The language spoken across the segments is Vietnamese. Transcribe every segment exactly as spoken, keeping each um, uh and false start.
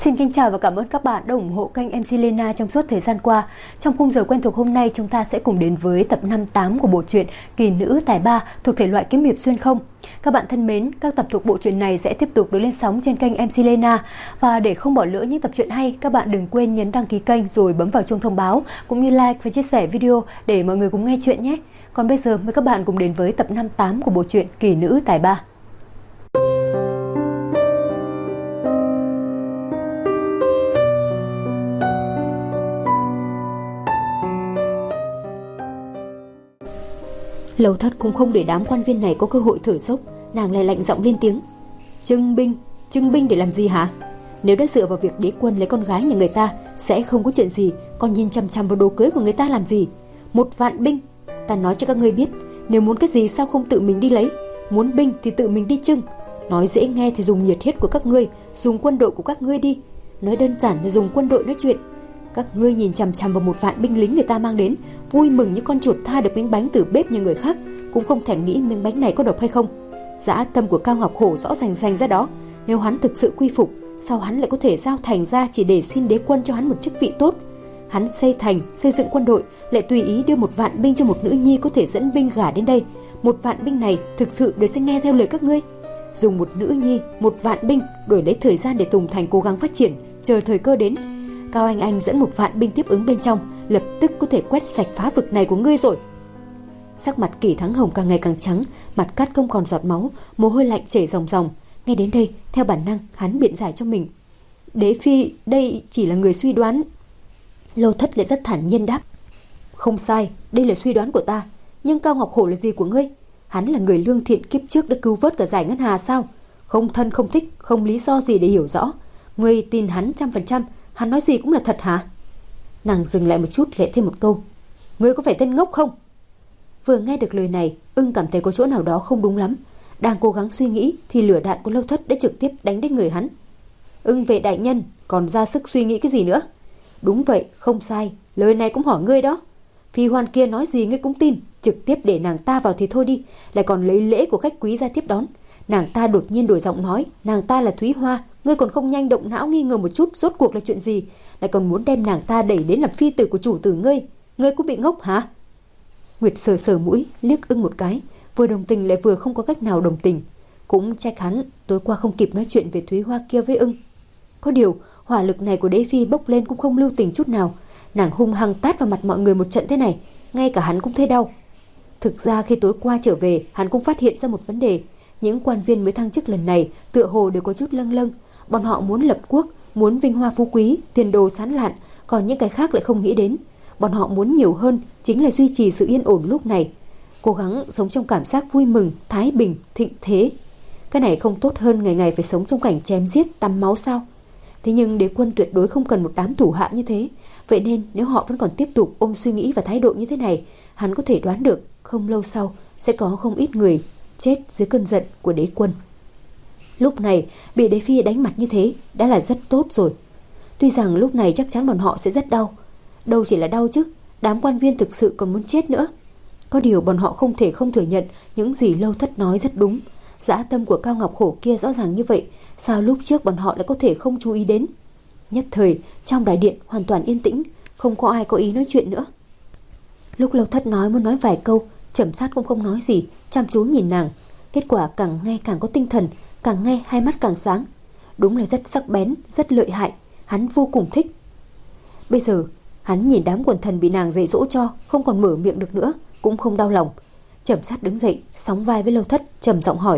Xin kính chào và cảm ơn các bạn đã ủng hộ kênh em xê Lena trong suốt thời gian qua. Trong khung giờ quen thuộc hôm nay, chúng ta sẽ cùng đến với tập năm tám của bộ truyện Kỳ Nữ Tài Ba thuộc thể loại kiếm hiệp xuyên không. Các bạn thân mến, các tập thuộc bộ truyện này sẽ tiếp tục được lên sóng trên kênh em xê Lena. Và để không bỏ lỡ những tập truyện hay, các bạn đừng quên nhấn đăng ký kênh rồi bấm vào chuông thông báo cũng như like và chia sẻ video để mọi người cùng nghe chuyện nhé. Còn bây giờ mời các bạn cùng đến với tập năm tám của bộ truyện Kỳ Nữ Tài Ba. Lâu Thất cũng không để đám quan viên này có cơ hội thở dốc, nàng lại lạnh giọng lên tiếng. Trưng binh, trưng binh để làm gì hả? Nếu đã dựa vào việc đế quân lấy con gái nhà người ta, sẽ không có chuyện gì, còn nhìn chằm chằm vào đồ cưới của người ta làm gì? Một vạn binh, ta nói cho các ngươi biết, nếu muốn cái gì sao không tự mình đi lấy? Muốn binh thì tự mình đi trưng. Nói dễ nghe thì dùng nhiệt huyết của các ngươi, dùng quân đội của các ngươi đi. Nói đơn giản là dùng quân đội nói chuyện. Các ngươi nhìn chằm chằm vào một vạn binh lính người ta mang đến, vui mừng như con chuột tha được miếng bánh từ bếp như người khác, cũng không thể nghĩ miếng bánh này có độc hay không. Dã tâm của Cao Ngọc Hổ rõ ràng rành ra đó. Nếu hắn thực sự quy phục, sao hắn lại có thể giao thành ra chỉ để xin đế quân cho hắn một chức vị tốt? Hắn xây thành, xây dựng quân đội, lại tùy ý đưa một vạn binh cho một nữ nhi có thể dẫn binh gả đến đây. Một vạn binh này thực sự để sẽ nghe theo lời các ngươi? Dùng một nữ nhi, một vạn binh đổi lấy thời gian để Tùng Thành cố gắng phát triển, chờ thời cơ đến. Cao Anh Anh dẫn một vạn binh tiếp ứng bên trong, lập tức có thể quét sạch phá vực này của ngươi rồi. Sắc mặt Kỷ Thắng Hồng càng ngày càng trắng, mặt cắt không còn giọt máu, mồ hôi lạnh chảy ròng ròng. Ngay đến đây, theo bản năng, hắn biện giải cho mình. Đế phi, đây chỉ là người suy đoán. Lâu Thất lại rất thản nhiên đáp. Không sai, đây là suy đoán của ta. Nhưng Cao Ngọc Hổ là gì của ngươi? Hắn là người lương thiện kiếp trước đã cứu vớt cả Giải Ngân Hà sao? Không thân không thích, không lý do gì để hiểu rõ. Ngươi tin hắn trăm phần trăm, hắn nói gì cũng là thật hả? Nàng dừng lại một chút lệ thêm một câu. Ngươi có phải tên ngốc không? Vừa nghe được lời này, Ưng cảm thấy có chỗ nào đó không đúng lắm. Đang cố gắng suy nghĩ thì lửa đạn của Lâu Thất đã trực tiếp đánh đến người hắn. Ưng vệ đại nhân, còn ra sức suy nghĩ cái gì nữa? Đúng vậy, không sai, lời này cũng hỏi ngươi đó. Phi Hoan kia nói gì ngươi cũng tin, trực tiếp để nàng ta vào thì thôi đi, lại còn lấy lễ của khách quý ra tiếp đón. Nàng ta đột nhiên đổi giọng nói, nàng ta là Thúy Hoa, ngươi còn không nhanh động não nghi ngờ một chút rốt cuộc là chuyện gì, lại còn muốn đem nàng ta đẩy đến làm phi tử của chủ tử ngươi, ngươi cũng bị ngốc hả? Nguyệt sờ sờ mũi, liếc Ưng một cái, vừa đồng tình lại vừa không có cách nào đồng tình. Cũng trách hắn tối qua không kịp nói chuyện về Thúy Hoa kia với Ưng. Có điều hỏa lực này của đế phi bốc lên cũng không lưu tình chút nào, nàng hung hăng tát vào mặt mọi người một trận thế này, ngay cả hắn cũng thấy đau. Thực ra khi tối qua trở về, hắn cũng phát hiện ra một vấn đề. Những quan viên mới thăng chức lần này tựa hồ đều có chút lâng lâng. Bọn họ muốn lập quốc, muốn vinh hoa phú quý, tiền đồ sán lạn, còn những cái khác lại không nghĩ đến. Bọn họ muốn nhiều hơn chính là duy trì sự yên ổn lúc này, cố gắng sống trong cảm giác vui mừng, thái bình, thịnh thế. Cái này không tốt hơn ngày ngày phải sống trong cảnh chém giết, tắm máu sao? Thế nhưng đế quân tuyệt đối không cần một đám thủ hạ như thế. Vậy nên nếu họ vẫn còn tiếp tục ôm suy nghĩ và thái độ như thế này, hắn có thể đoán được không lâu sau sẽ có không ít người chết dưới cơn giận của đế quân. Lúc này bị đế phi đánh mặt như thế đã là rất tốt rồi. Tuy rằng lúc này chắc chắn bọn họ sẽ rất đau. Đâu chỉ là đau chứ, đám quan viên thực sự còn muốn chết nữa. Có điều bọn họ không thể không thừa nhận những gì Lâu Thất nói rất đúng. Dã tâm của Cao Ngọc Hổ kia rõ ràng như vậy, sao lúc trước bọn họ lại có thể không chú ý đến? Nhất thời trong đại điện hoàn toàn yên tĩnh, không có ai có ý nói chuyện nữa. Lúc Lâu Thất nói muốn nói vài câu, Trầm Sát cũng không nói gì, chăm chú nhìn nàng. Kết quả càng nghe càng có tinh thần, càng nghe hai mắt càng sáng. Đúng là rất sắc bén, rất lợi hại, hắn vô cùng thích. Bây giờ hắn nhìn đám quần thần bị nàng dạy dỗ cho không còn mở miệng được nữa, cũng không đau lòng. Trầm Sát đứng dậy, sóng vai với Lâu Thất, trầm giọng hỏi.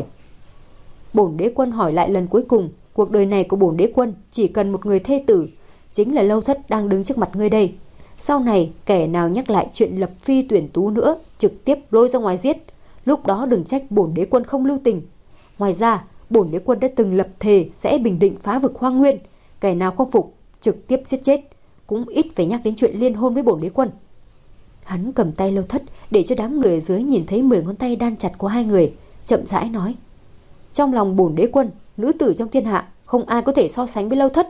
Bổn đế quân hỏi lại lần cuối cùng, cuộc đời này của bổn đế quân chỉ cần một người thê tử, chính là Lâu Thất đang đứng trước mặt ngươi đây. Sau này kẻ nào nhắc lại chuyện lập phi tuyển tú nữa, trực tiếp lôi ra ngoài giết. Lúc đó đừng trách bổn đế quân không lưu tình. Ngoài ra bổn đế quân đã từng lập thề sẽ bình định phá vực Hoang Nguyên, kẻ nào không phục trực tiếp giết chết, cũng ít phải nhắc đến chuyện liên hôn với bổn đế quân. Hắn cầm tay Lâu Thất để cho đám người ở dưới nhìn thấy mười ngón tay đan chặt của hai người, chậm rãi nói. Trong lòng bổn đế quân, nữ tử trong thiên hạ không ai có thể so sánh với Lâu Thất.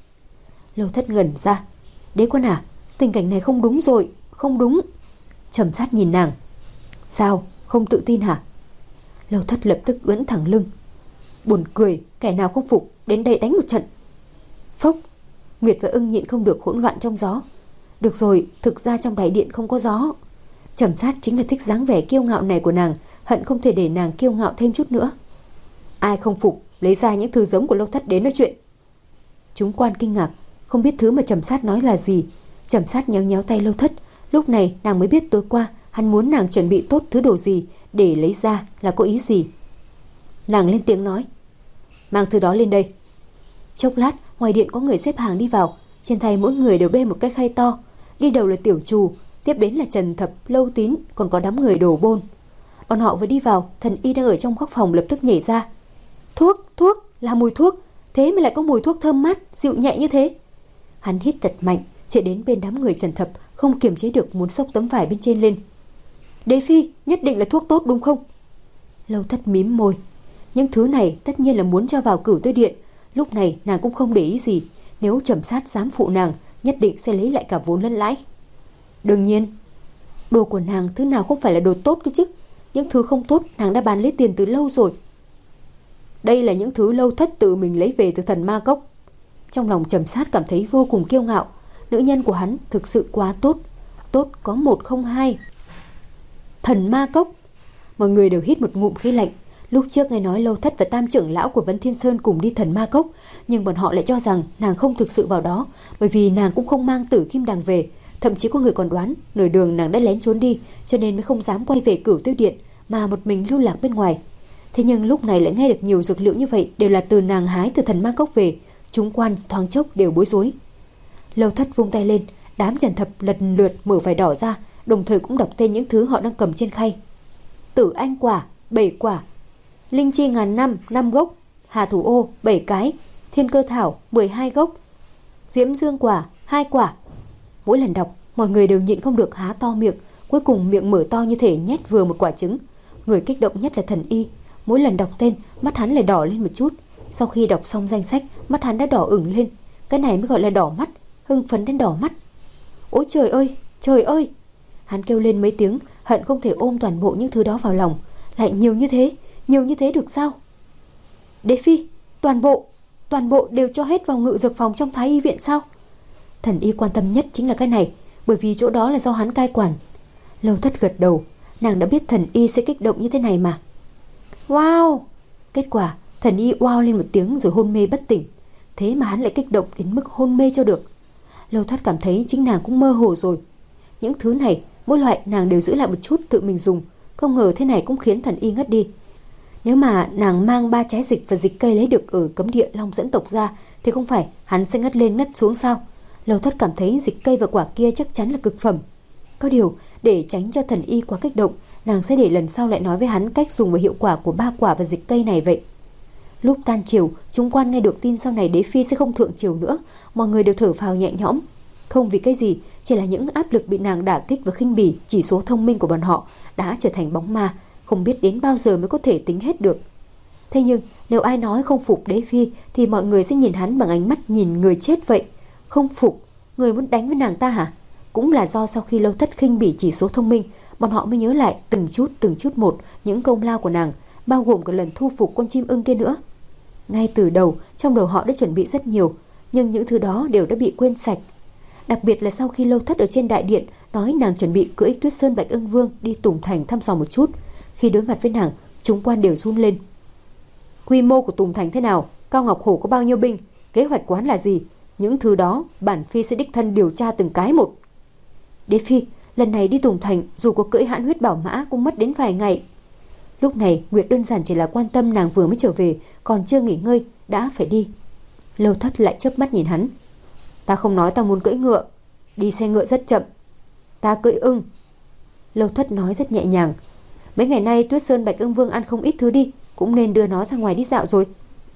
Lâu Thất ngẩn ra. Đế quân à, tình cảnh này không đúng rồi, không đúng. Trầm Sát nhìn nàng. Sao, không tự tin hả? Lâu Thất lập tức ưỡn thẳng lưng. Buồn cười, kẻ nào không phục đến đây đánh một trận. Phốc, Nguyệt và Ưng nhịn không được hỗn loạn trong gió. Được rồi, thực ra trong đại điện không có gió. Trầm Sát chính là thích dáng vẻ kiêu ngạo này của nàng, hận không thể để nàng kiêu ngạo thêm chút nữa. Ai không phục, lấy ra những thứ giống của Lâu Thất đến nói chuyện. Chúng quan kinh ngạc, không biết thứ mà Trầm Sát nói là gì. Trầm Sát nhéo nhéo tay Lâu Thất. Lúc này nàng mới biết tối qua hắn muốn nàng chuẩn bị tốt thứ đồ gì, để lấy ra là có ý gì. Nàng lên tiếng nói, mang thứ đó lên đây. Chốc lát, ngoài điện có người xếp hàng đi vào. Trên tay mỗi người đều bê một cái khay to. Đi đầu là Tiểu Trù, tiếp đến là Trần Thập, Lâu Tín, còn có đám người đồ bôn. Bọn họ vừa đi vào, Thần Y đang ở trong góc phòng lập tức nhảy ra. Thuốc, thuốc, là mùi thuốc. Thế mà lại có mùi thuốc thơm mát, dịu nhẹ như thế. Hắn hít thật mạnh, chạy đến bên đám người Trần Thập, không kiềm chế được muốn xốc tấm vải bên trên lên. Đế phi, nhất định là thuốc tốt đúng không? Lâu Thất mím môi. Những thứ này tất nhiên là muốn cho vào Cửu Tư Điện. Lúc này nàng cũng không để ý gì. Nếu Trầm Sát dám phụ nàng, nhất định sẽ lấy lại cả vốn lẫn lãi. Đương nhiên, đồ của nàng thứ nào không phải là đồ tốt cơ chứ. Những thứ không tốt nàng đã bán lấy tiền từ lâu rồi. Đây là những thứ Lâu Thất tự mình lấy về từ Thần Ma Cốc. Trong lòng Trầm Sát cảm thấy vô cùng kiêu ngạo. Nữ nhân của hắn thực sự quá tốt. Tốt có một không hai. Thần Ma Cốc. Mọi người đều hít một ngụm khí lạnh. Lúc trước nghe nói Lâu Thất và Tam trưởng lão của Vấn Thiên Sơn cùng đi Thần Ma Cốc, nhưng bọn họ lại cho rằng nàng không thực sự vào đó, bởi vì nàng cũng không mang Tử Kim Đằng về. Thậm chí có người còn đoán nửa đường nàng đã lén trốn đi, cho nên mới không dám quay về Cửu Tiêu Điện mà một mình lưu lạc bên ngoài. Thế nhưng lúc này lại nghe được nhiều dược liệu như vậy đều là từ nàng hái từ Thần Ma Cốc về. Chúng quan thoáng chốc đều bối rối. Lâu Thất vung tay lên, đám Trần Thập lần lượt mở vải đỏ ra, đồng thời cũng đọc tên những thứ họ đang cầm trên khay. Tử Anh quả, bảy quả. Linh chi ngàn năm, năm gốc. Hà thủ ô, bảy cái. Thiên cơ thảo, mười hai gốc. Diễm dương quả, hai quả. Mỗi lần đọc, mọi người đều nhịn không được há to miệng. Cuối cùng miệng mở to như thể nhét vừa một quả trứng. Người kích động nhất là Thần Y. Mỗi lần đọc tên, mắt hắn lại đỏ lên một chút. Sau khi đọc xong danh sách, mắt hắn đã đỏ ửng lên. Cái này mới gọi là đỏ mắt, hưng phấn đến đỏ mắt. Ôi trời ơi, trời ơi! Hắn kêu lên mấy tiếng, hận không thể ôm toàn bộ những thứ đó vào lòng. Lại nhiều như thế, nhiều như thế được sao? Đế phi, toàn bộ, toàn bộ đều cho hết vào ngự dược phòng trong Thái Y viện sao? Thần Y quan tâm nhất chính là cái này, bởi vì chỗ đó là do hắn cai quản. Lâu Thất gật đầu, nàng đã biết Thần Y sẽ kích động như thế này mà. Wow! Kết quả, Thần Y wow lên một tiếng rồi hôn mê bất tỉnh. Thế mà hắn lại kích động đến mức hôn mê cho được. Lâu Thất cảm thấy chính nàng cũng mơ hồ rồi. Những thứ này, mỗi loại nàng đều giữ lại một chút tự mình dùng. Không ngờ thế này cũng khiến Thần Y ngất đi. Nếu mà nàng mang ba trái dịch và dịch cây lấy được ở cấm địa Long Dẫn tộc ra, thì không phải hắn sẽ ngất lên ngất xuống sao? Lâu Thất cảm thấy dịch cây và quả kia chắc chắn là cực phẩm. Có điều, để tránh cho Thần Y quá kích động, nàng sẽ để lần sau lại nói với hắn cách dùng và hiệu quả của ba quả và dịch cây này vậy. Lúc tan chiều, chúng quan nghe được tin sau này Đế phi sẽ không thượng triều nữa, mọi người đều thở phào nhẹ nhõm. Không vì cái gì, chỉ là những áp lực bị nàng đả kích và khinh bỉ, chỉ số thông minh của bọn họ đã trở thành bóng ma, không biết đến bao giờ mới có thể tính hết được. Thế nhưng nếu ai nói không phục Đế phi thì mọi người sẽ nhìn hắn bằng ánh mắt nhìn người chết vậy. Không phục, người muốn đánh với nàng ta hả? Cũng là do sau khi Lâu Thất khinh bỉ chỉ số thông minh, bọn họ mới nhớ lại từng chút từng chút một những công lao của nàng, bao gồm cả lần thu phục con chim ưng kia nữa. Ngay từ đầu, trong đầu họ đã chuẩn bị rất nhiều, nhưng những thứ đó đều đã bị quên sạch. Đặc biệt là sau khi Lâu Thất ở trên đại điện nói nàng chuẩn bị cưỡi Tuyết Sơn Bạch Ưng Vương đi Tùng Thành thăm dò một chút, khi đối mặt với nàng, chúng quan đều run lên. Quy mô của Tùng Thành thế nào? Cao Ngọc Hổ có bao nhiêu binh? Kế hoạch quán là gì? Những thứ đó bản phi sẽ đích thân điều tra từng cái một. Đế phi, lần này đi Tùng Thành dù có cưỡi hãn huyết bảo mã cũng mất đến vài ngày. Lúc này Nguyệt đơn giản chỉ là quan tâm nàng vừa mới trở về, còn chưa nghỉ ngơi đã phải đi. Lâu Thất lại chớp mắt nhìn hắn. Ta không nói ta muốn cưỡi ngựa, đi xe ngựa rất chậm. Ta cưỡi ưng. Lâu Thất nói rất nhẹ nhàng. Mấy ngày nay Tuyết Sơn Bạch Ưng Vương ăn không ít thứ đi, cũng nên đưa nó ra ngoài đi dạo rồi.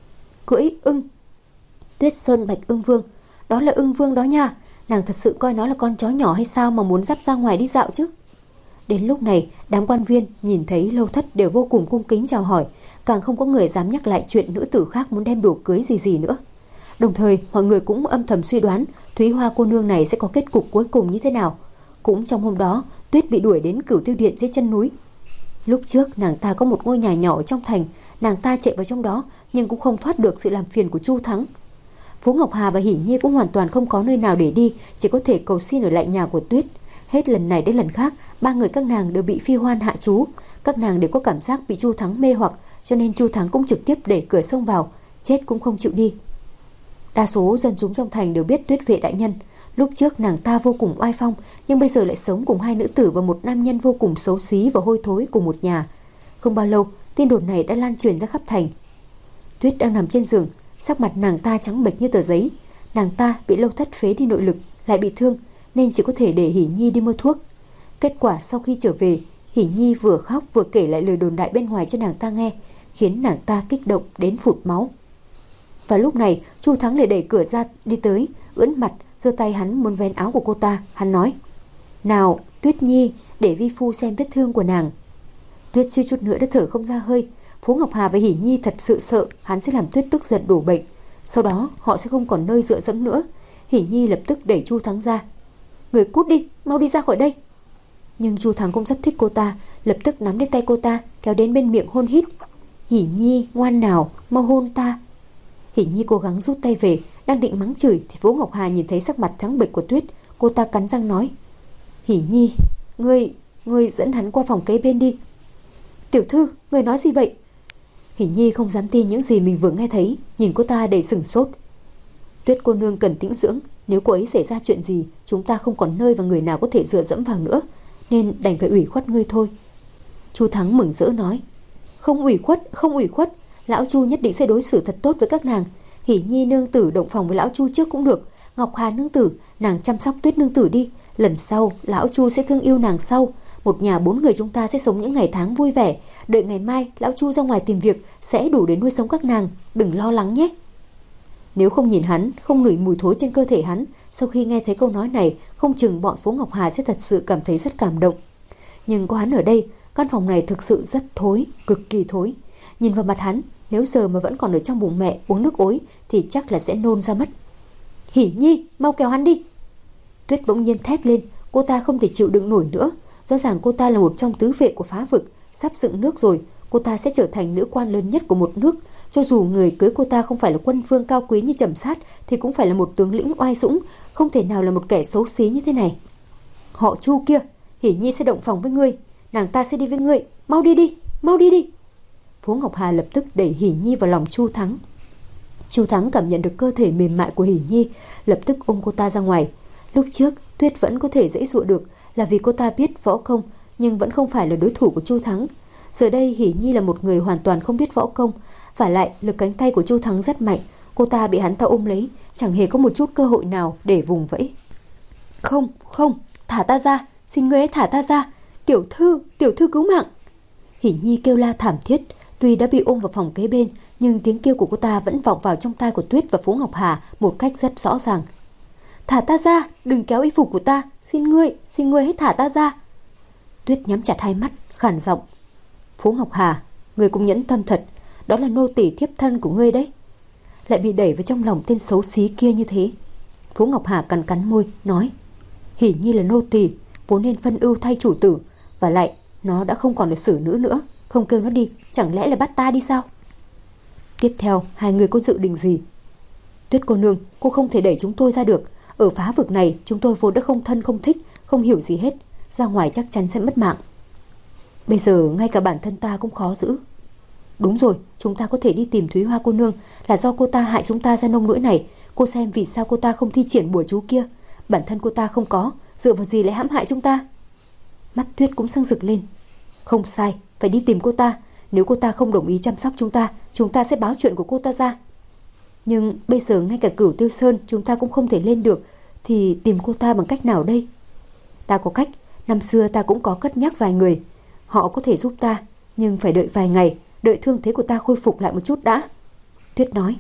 Cưỡi ưng? Tuyết Sơn Bạch Ưng Vương, đó là ưng vương đó nha. Nàng thật sự coi nó là con chó nhỏ hay sao mà muốn dắt ra ngoài đi dạo chứ? Đến lúc này, đám quan viên nhìn thấy Lâu Thất đều vô cùng cung kính chào hỏi, càng không có người dám nhắc lại chuyện nữ tử khác muốn đem đồ cưới gì gì nữa. Đồng thời, mọi người cũng âm thầm suy đoán Thúy Hoa cô nương này sẽ có kết cục cuối cùng như thế nào. Cũng trong hôm đó, Tuyết bị đuổi đến Cửu Tiêu Điện dưới chân núi. Lúc trước, nàng ta có một ngôi nhà nhỏ ở trong thành, nàng ta chạy vào trong đó nhưng cũng không thoát được sự làm phiền của Chu Thắng. Phố Ngọc Hà và Hỷ Nhi cũng hoàn toàn không có nơi nào để đi, chỉ có thể cầu xin ở lại nhà của Tuyết. Hết lần này đến lần khác, ba người các nàng đều bị Phi Hoan hạ chú. Các nàng đều có cảm giác bị Chu Thắng mê hoặc, cho nên Chu Thắng cũng trực tiếp đẩy cửa xông vào, chết cũng không chịu đi. Đa số dân chúng trong thành đều biết Tuyết Vệ đại nhân. Lúc trước nàng ta vô cùng oai phong, nhưng bây giờ lại sống cùng hai nữ tử và một nam nhân vô cùng xấu xí và hôi thối cùng một nhà. Không bao lâu, tin đồn này đã lan truyền ra khắp thành. Tuyết đang nằm trên giường, sắc mặt nàng ta trắng bệch như tờ giấy. Nàng ta bị Lâu Thất phế đi nội lực, lại bị thương, nên chỉ có thể để Hỷ Nhi đi mua thuốc. Kết quả sau khi trở về, Hỷ Nhi vừa khóc vừa kể lại lời đồn đại bên ngoài cho nàng ta nghe, khiến nàng ta kích động đến phụt máu. Và lúc này, Chu Thắng lại đẩy cửa ra đi tới, ưỡn mặt, giơ tay hắn muốn vén áo của cô ta. Hắn nói: "Nào, Tuyết Nhi, để vi phu xem vết thương của nàng." Tuyết suy chút nữa đã thở không ra hơi. Phố Ngọc Hà và Hỷ Nhi thật sự sợ hắn sẽ làm Tuyết tức giận đổ bệnh, sau đó họ sẽ không còn nơi dựa dẫm nữa. Hỷ Nhi lập tức đẩy Chu Thắng ra: "Người cút đi, mau đi ra khỏi đây." Nhưng Chu Thắng cũng rất thích cô ta, lập tức nắm lấy tay cô ta, kéo đến bên miệng hôn hít. "Hỷ Nhi, ngoan nào, mau hôn ta." Hỷ Nhi cố gắng rút tay về, đang định mắng chửi thì Phố Ngọc Hà nhìn thấy sắc mặt trắng bệch của Tuyết, cô ta cắn răng nói: "Hỷ Nhi, ngươi, ngươi dẫn hắn qua phòng kế bên đi." "Tiểu thư, ngươi nói gì vậy?" Hỷ Nhi không dám tin những gì mình vừa nghe thấy, nhìn cô ta đầy sửng sốt. "Tuyết cô nương cần tĩnh dưỡng, nếu cô ấy xảy ra chuyện gì, chúng ta không còn nơi và người nào có thể dựa dẫm vào nữa, nên đành phải ủy khuất ngươi thôi." Chu Thắng mừng rỡ nói: "Không ủy khuất, không ủy khuất, lão Chu nhất định sẽ đối xử thật tốt với các nàng. Hỷ Nhi nương tử động phòng với lão Chu trước cũng được, Ngọc Hà nương tử, nàng chăm sóc Tuyết nương tử đi, lần sau lão Chu sẽ thương yêu nàng sau. Một nhà bốn người chúng ta sẽ sống những ngày tháng vui vẻ, đợi ngày mai lão Chu ra ngoài tìm việc sẽ đủ để nuôi sống các nàng, đừng lo lắng nhé." Nếu không nhìn hắn, không ngửi mùi thối trên cơ thể hắn, sau khi nghe thấy câu nói này, không chừng bọn Phố Ngọc Hà sẽ thật sự cảm thấy rất cảm động. Nhưng có hắn ở đây, căn phòng này thực sự rất thối, cực kỳ thối. Nhìn vào mặt hắn, nếu giờ mà vẫn còn ở trong bụng mẹ uống nước ối thì chắc là sẽ nôn ra mất. "Hỷ Nhi, mau kéo hắn đi." Tuyết bỗng nhiên thét lên, cô ta không thể chịu đựng nổi nữa. Rõ ràng cô ta là một trong tứ vệ của phá vực, sắp dựng nước rồi, cô ta sẽ trở thành nữ quan lớn nhất của một nước. Cho dù người cưới cô ta không phải là quân vương cao quý như Trầm Sát thì cũng phải là một tướng lĩnh oai dũng, không thể nào là một kẻ xấu xí như thế này. "Họ Chu kia, Hỷ Nhi sẽ động phòng với ngươi, nàng ta sẽ đi với ngươi, mau đi đi, mau đi đi." Phố Ngọc Hà lập tức đẩy Hỷ Nhi vào lòng Chu Thắng. Chu Thắng cảm nhận được cơ thể mềm mại của Hỷ Nhi, lập tức ôm cô ta ra ngoài. Lúc trước Tuyết vẫn có thể dễ dụa được là vì cô ta biết võ công, nhưng vẫn không phải là đối thủ của Chu Thắng. Giờ đây Hỷ Nhi là một người hoàn toàn không biết võ công, và lại lực cánh tay của Chu Thắng rất mạnh, cô ta bị hắn ta ôm lấy, chẳng hề có một chút cơ hội nào để vùng vẫy. "Không, không, thả ta ra, xin ngươi hãy thả ta ra, tiểu thư, tiểu thư cứu mạng." Hỷ Nhi kêu la thảm thiết, tuy đã bị ôm vào phòng kế bên, nhưng tiếng kêu của cô ta vẫn vọng vào trong tai của Tuyết và Phố Ngọc Hà một cách rất rõ ràng. "Thả ta ra, đừng kéo y phục của ta, xin ngươi, xin ngươi hãy thả ta ra." Tuyết nhắm chặt hai mắt, khản giọng: "Phố Ngọc Hà, ngươi cũng nhẫn tâm thật, đó là nô tỳ thiếp thân của ngươi đấy." Lại bị đẩy vào trong lòng tên xấu xí kia như thế. Phố Ngọc Hà cắn cắn môi, nói: "Hỷ Nhi là nô tỳ, vốn nên phân ưu thay chủ tử, và lại nó đã không còn là xử nữ nữa, không kêu nó đi, chẳng lẽ là bắt ta đi sao?" "Tiếp theo, hai người có dự định gì?" "Tuyết cô nương, cô không thể đẩy chúng tôi ra được. Ở phá vực này, chúng tôi vốn đã không thân không thích, không hiểu gì hết. Ra ngoài chắc chắn sẽ mất mạng. Bây giờ ngay cả bản thân ta cũng khó giữ." "Đúng rồi, chúng ta có thể đi tìm Thúy Hoa cô nương, là do cô ta hại chúng ta ra nông nỗi này. Cô xem vì sao cô ta không thi triển bùa chú kia. Bản thân cô ta không có, dựa vào gì lại hãm hại chúng ta?" Mắt Tuyết cũng sưng rực lên. "Không sai, phải đi tìm cô ta. Nếu cô ta không đồng ý chăm sóc chúng ta, chúng ta sẽ báo chuyện của cô ta ra. Nhưng bây giờ ngay cả Cửu Tiêu Sơn chúng ta cũng không thể lên được, thì tìm cô ta bằng cách nào đây?" "Ta có cách, năm xưa ta cũng có cất nhắc vài người. Họ có thể giúp ta, nhưng phải đợi vài ngày, đợi thương thế của ta khôi phục lại một chút đã." Tuyết nói.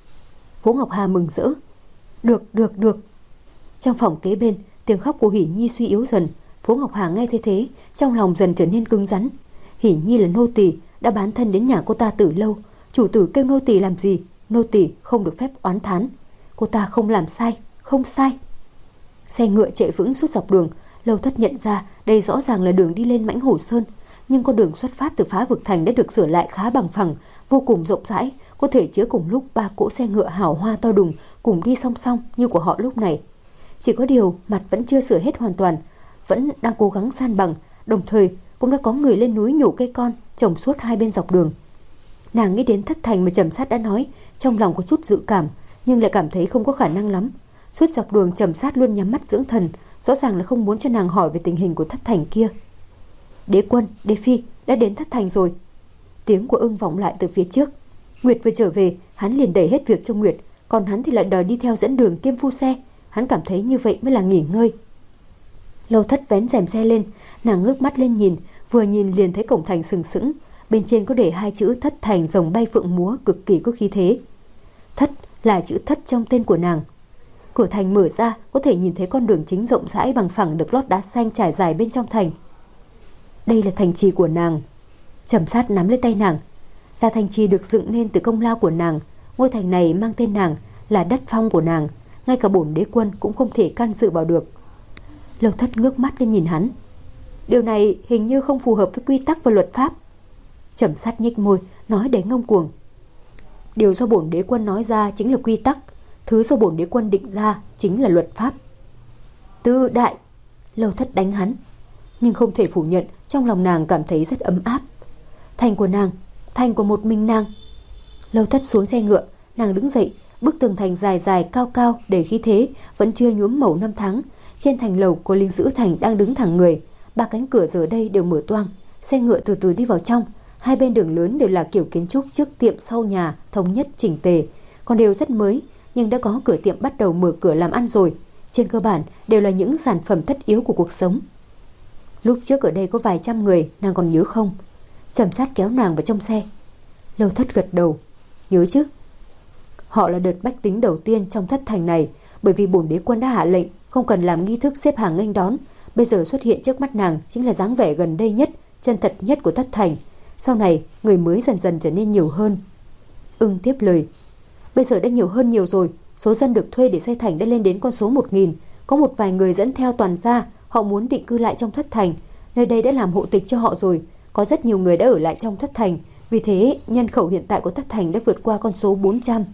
Phố Ngọc Hà mừng rỡ. "Được, được, được." Trong phòng kế bên, tiếng khóc của Hỷ Nhi suy yếu dần. Phố Ngọc Hà nghe thế thế, trong lòng dần trở nên cứng rắn. Hỷ Nhi là nô tỳ, đã bán thân đến nhà cô ta từ lâu. Chủ tử kêu nô tỳ làm gì, nô tỳ không được phép oán thán. Cô ta không làm sai, không sai. Xe ngựa chạy vững suốt dọc đường. Lâu Thất nhận ra đây rõ ràng là đường đi lên Mãnh Hổ Sơn. nhưng con đường xuất phát từ Phá Vực Thành đã được sửa lại khá bằng phẳng, vô cùng rộng rãi, có thể chứa cùng lúc ba cỗ xe ngựa hào hoa to đùng cùng đi song song như của họ lúc này. Chỉ có điều mặt vẫn chưa sửa hết hoàn toàn, vẫn đang cố gắng san bằng, đồng thời cũng đã có người lên núi nhổ cây con trồng suốt hai bên dọc đường. Nàng nghĩ đến Thất Thành mà Trầm Sát đã nói, trong lòng có chút dự cảm, nhưng lại cảm thấy không có khả năng lắm. Suốt dọc đường Trầm Sát luôn nhắm mắt dưỡng thần, rõ ràng là không muốn cho nàng hỏi về tình hình của Thất Thành kia. Đế quân, Đế phi đã đến Thất Thành rồi. Tiếng của Ưng vọng lại từ phía trước. Nguyệt vừa trở về, hắn liền đẩy hết việc cho Nguyệt, còn hắn thì lại đòi đi theo dẫn đường kiêm phu xe. Hắn cảm thấy như vậy mới là nghỉ ngơi. Lâu Thất vén rèm xe lên, nàng ngước mắt lên nhìn, vừa nhìn liền thấy cổng thành sừng sững, bên trên có để hai chữ Thất Thành rồng bay phượng múa, cực kỳ có khí thế. Thất là chữ thất trong tên của nàng. Cửa thành mở ra, có thể nhìn thấy con đường chính rộng rãi bằng phẳng được lót đá xanh trải dài bên trong thành. Đây là thành trì của nàng. Trầm Sát nắm lấy tay nàng. Là thành trì được dựng nên từ công lao của nàng. Ngôi thành này mang tên nàng, là đất phong của nàng. Ngay cả bổn đế quân cũng không thể can dự vào được. Lâu Thất ngước mắt lên nhìn hắn. Điều này hình như không phù hợp với quy tắc và luật pháp. Trầm Sát nhếch môi, nói đầy ngông cuồng. Điều do bổn đế quân nói ra chính là quy tắc, thứ do bổn đế quân định ra chính là luật pháp. Tư đại! Lâu Thất đánh hắn, nhưng không thể phủ nhận trong lòng nàng cảm thấy rất ấm áp. Thành của nàng, thành của một mình nàng. Lâu Thất xuống xe ngựa, nàng đứng dậy, bức tường thành dài dài cao cao đầy khí thế, vẫn chưa nhuốm màu năm tháng. Trên thành lầu của lính giữ thành đang đứng thẳng người, ba cánh cửa giờ đây đều mở toang, xe ngựa từ từ đi vào trong. Hai bên đường lớn đều là kiểu kiến trúc trước tiệm sau nhà, thống nhất chỉnh tề, còn đều rất mới, nhưng đã có cửa tiệm bắt đầu mở cửa làm ăn rồi. Trên cơ bản đều là những sản phẩm tất yếu của cuộc sống. Lúc trước ở đây có vài trăm người, nàng còn nhớ không? Trầm Sát kéo nàng vào trong xe. Lâu Thất gật đầu. Nhớ chứ. Họ là đợt bách tính đầu tiên trong Thất Thành này, bởi vì bổn đế quân đã hạ lệnh không cần làm nghi thức xếp hàng nghênh đón. Bây giờ xuất hiện trước mắt nàng chính là dáng vẻ gần đây nhất, chân thật nhất của Thất Thành. Sau này người mới dần dần trở nên nhiều hơn. Ưng tiếp lời. Bây giờ đã nhiều hơn nhiều rồi. Số dân được thuê để xây thành đã lên đến con số một nghìn. Có một vài người dẫn theo toàn gia, họ muốn định cư lại trong Thất Thành. Nơi đây đã làm hộ tịch cho họ rồi. Có rất nhiều người đã ở lại trong Thất Thành. Vì thế nhân khẩu hiện tại của Thất Thành đã vượt qua con số bốn trăm.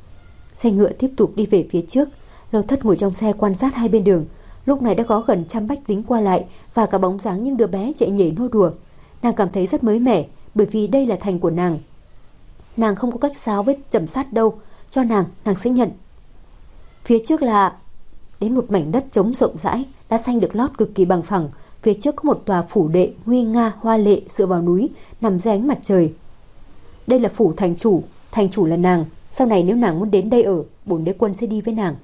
Xe ngựa tiếp tục đi về phía trước. Lâu Thất ngồi trong xe quan sát hai bên đường. Lúc này đã có gần trăm bách tính qua lại, và cả bóng dáng những đứa bé chạy nhảy nô đùa. Nàng cảm thấy rất mới mẻ, bởi vì đây là thành của nàng. Nàng không có cách sáo với Trầm Sát đâu. Cho nàng, nàng sẽ nhận. Phía trước là đến một mảnh đất trống rộng rãi, đá xanh được lót cực kỳ bằng phẳng. Phía trước có một tòa phủ đệ nguy nga hoa lệ dựa vào núi, nằm dưới ánh mặt trời. Đây là phủ thành chủ, thành chủ là nàng. Sau này nếu nàng muốn đến đây ở, bổn đế quân sẽ đi với nàng.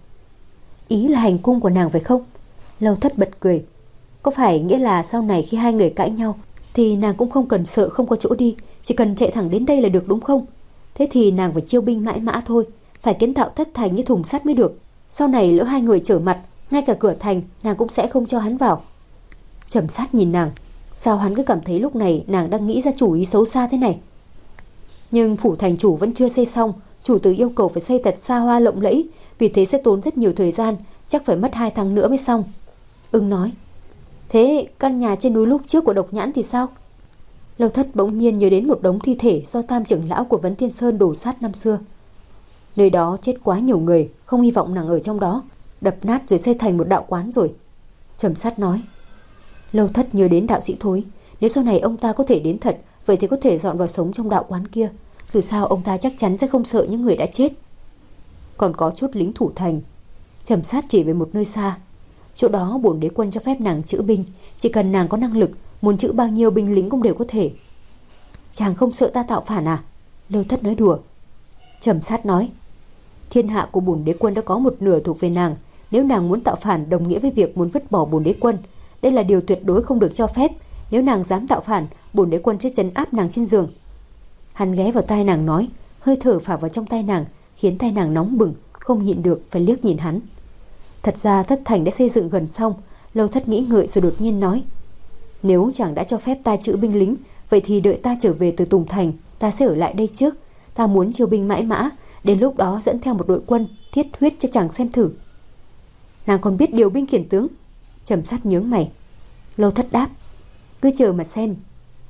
Ý là hành cung của nàng phải không? Lâu Thất bật cười. Có phải nghĩa là sau này khi hai người cãi nhau thì nàng cũng không cần sợ không có chỗ đi, chỉ cần chạy thẳng đến đây là được đúng không? Thế thì nàng phải chiêu binh mãi mã thôi, phải kiến tạo Thất Thành như thùng sắt mới được. Sau này lỡ hai người trở mặt, ngay cả cửa thành nàng cũng sẽ không cho hắn vào. Trầm Sát nhìn nàng, sao hắn cứ cảm thấy lúc này nàng đang nghĩ ra chủ ý xấu xa thế này? Nhưng phủ thành chủ vẫn chưa xây xong, chủ tử yêu cầu phải xây thật xa hoa lộng lẫy, vì thế sẽ tốn rất nhiều thời gian, chắc phải mất hai tháng nữa mới xong. Ưng nói. Thế căn nhà trên núi lúc trước của Độc Nhãn thì sao? Lâu Thất bỗng nhiên nhớ đến một đống thi thể do tam trưởng lão của Vấn Thiên Sơn đổ sát năm xưa. Nơi đó chết quá nhiều người, không hy vọng nàng ở trong đó, đập nát rồi xây thành một đạo quán rồi. Trầm Sát nói. Lâu Thất nhớ đến đạo sĩ Thối, nếu sau này ông ta có thể đến thật, vậy thì có thể dọn vào sống trong đạo quán kia. Dù sao ông ta chắc chắn sẽ không sợ những người đã chết. Còn có chút lính thủ thành. Trầm Sát chỉ về một nơi xa. Chỗ đó bổn đế quân cho phép nàng trữ binh, chỉ cần nàng có năng lực, muốn trữ bao nhiêu binh lính cũng đều có thể. Chàng không sợ ta tạo phản à? Lâu Thất nói đùa. Trầm Sát nói. Thiên hạ của bổn đế quân đã có một nửa thuộc về nàng. Nếu nàng muốn tạo phản đồng nghĩa với việc muốn vứt bỏ bổn đế quân. Đây là điều tuyệt đối không được cho phép. Nếu nàng dám tạo phản, bổn đế quân sẽ trấn áp nàng trên giường. Hắn ghé vào tai nàng nói, hơi thở phả vào trong tai nàng, khiến tai nàng nóng bừng, không nhịn được phải liếc nhìn hắn. Thật ra Thất Thành đã xây dựng gần xong. Lâu Thất nghĩ ngợi rồi đột nhiên nói, nếu chàng đã cho phép ta trữ binh lính, vậy thì đợi ta trở về từ Tùng Thành, ta sẽ ở lại đây trước. Ta muốn chiêu binh mãi mã, đến lúc đó dẫn theo một đội quân thiết huyết cho chàng xem thử. Nàng còn biết điều binh khiển tướng? Trầm Sát nhướng mày. Lâu Thất đáp, cứ chờ mà xem.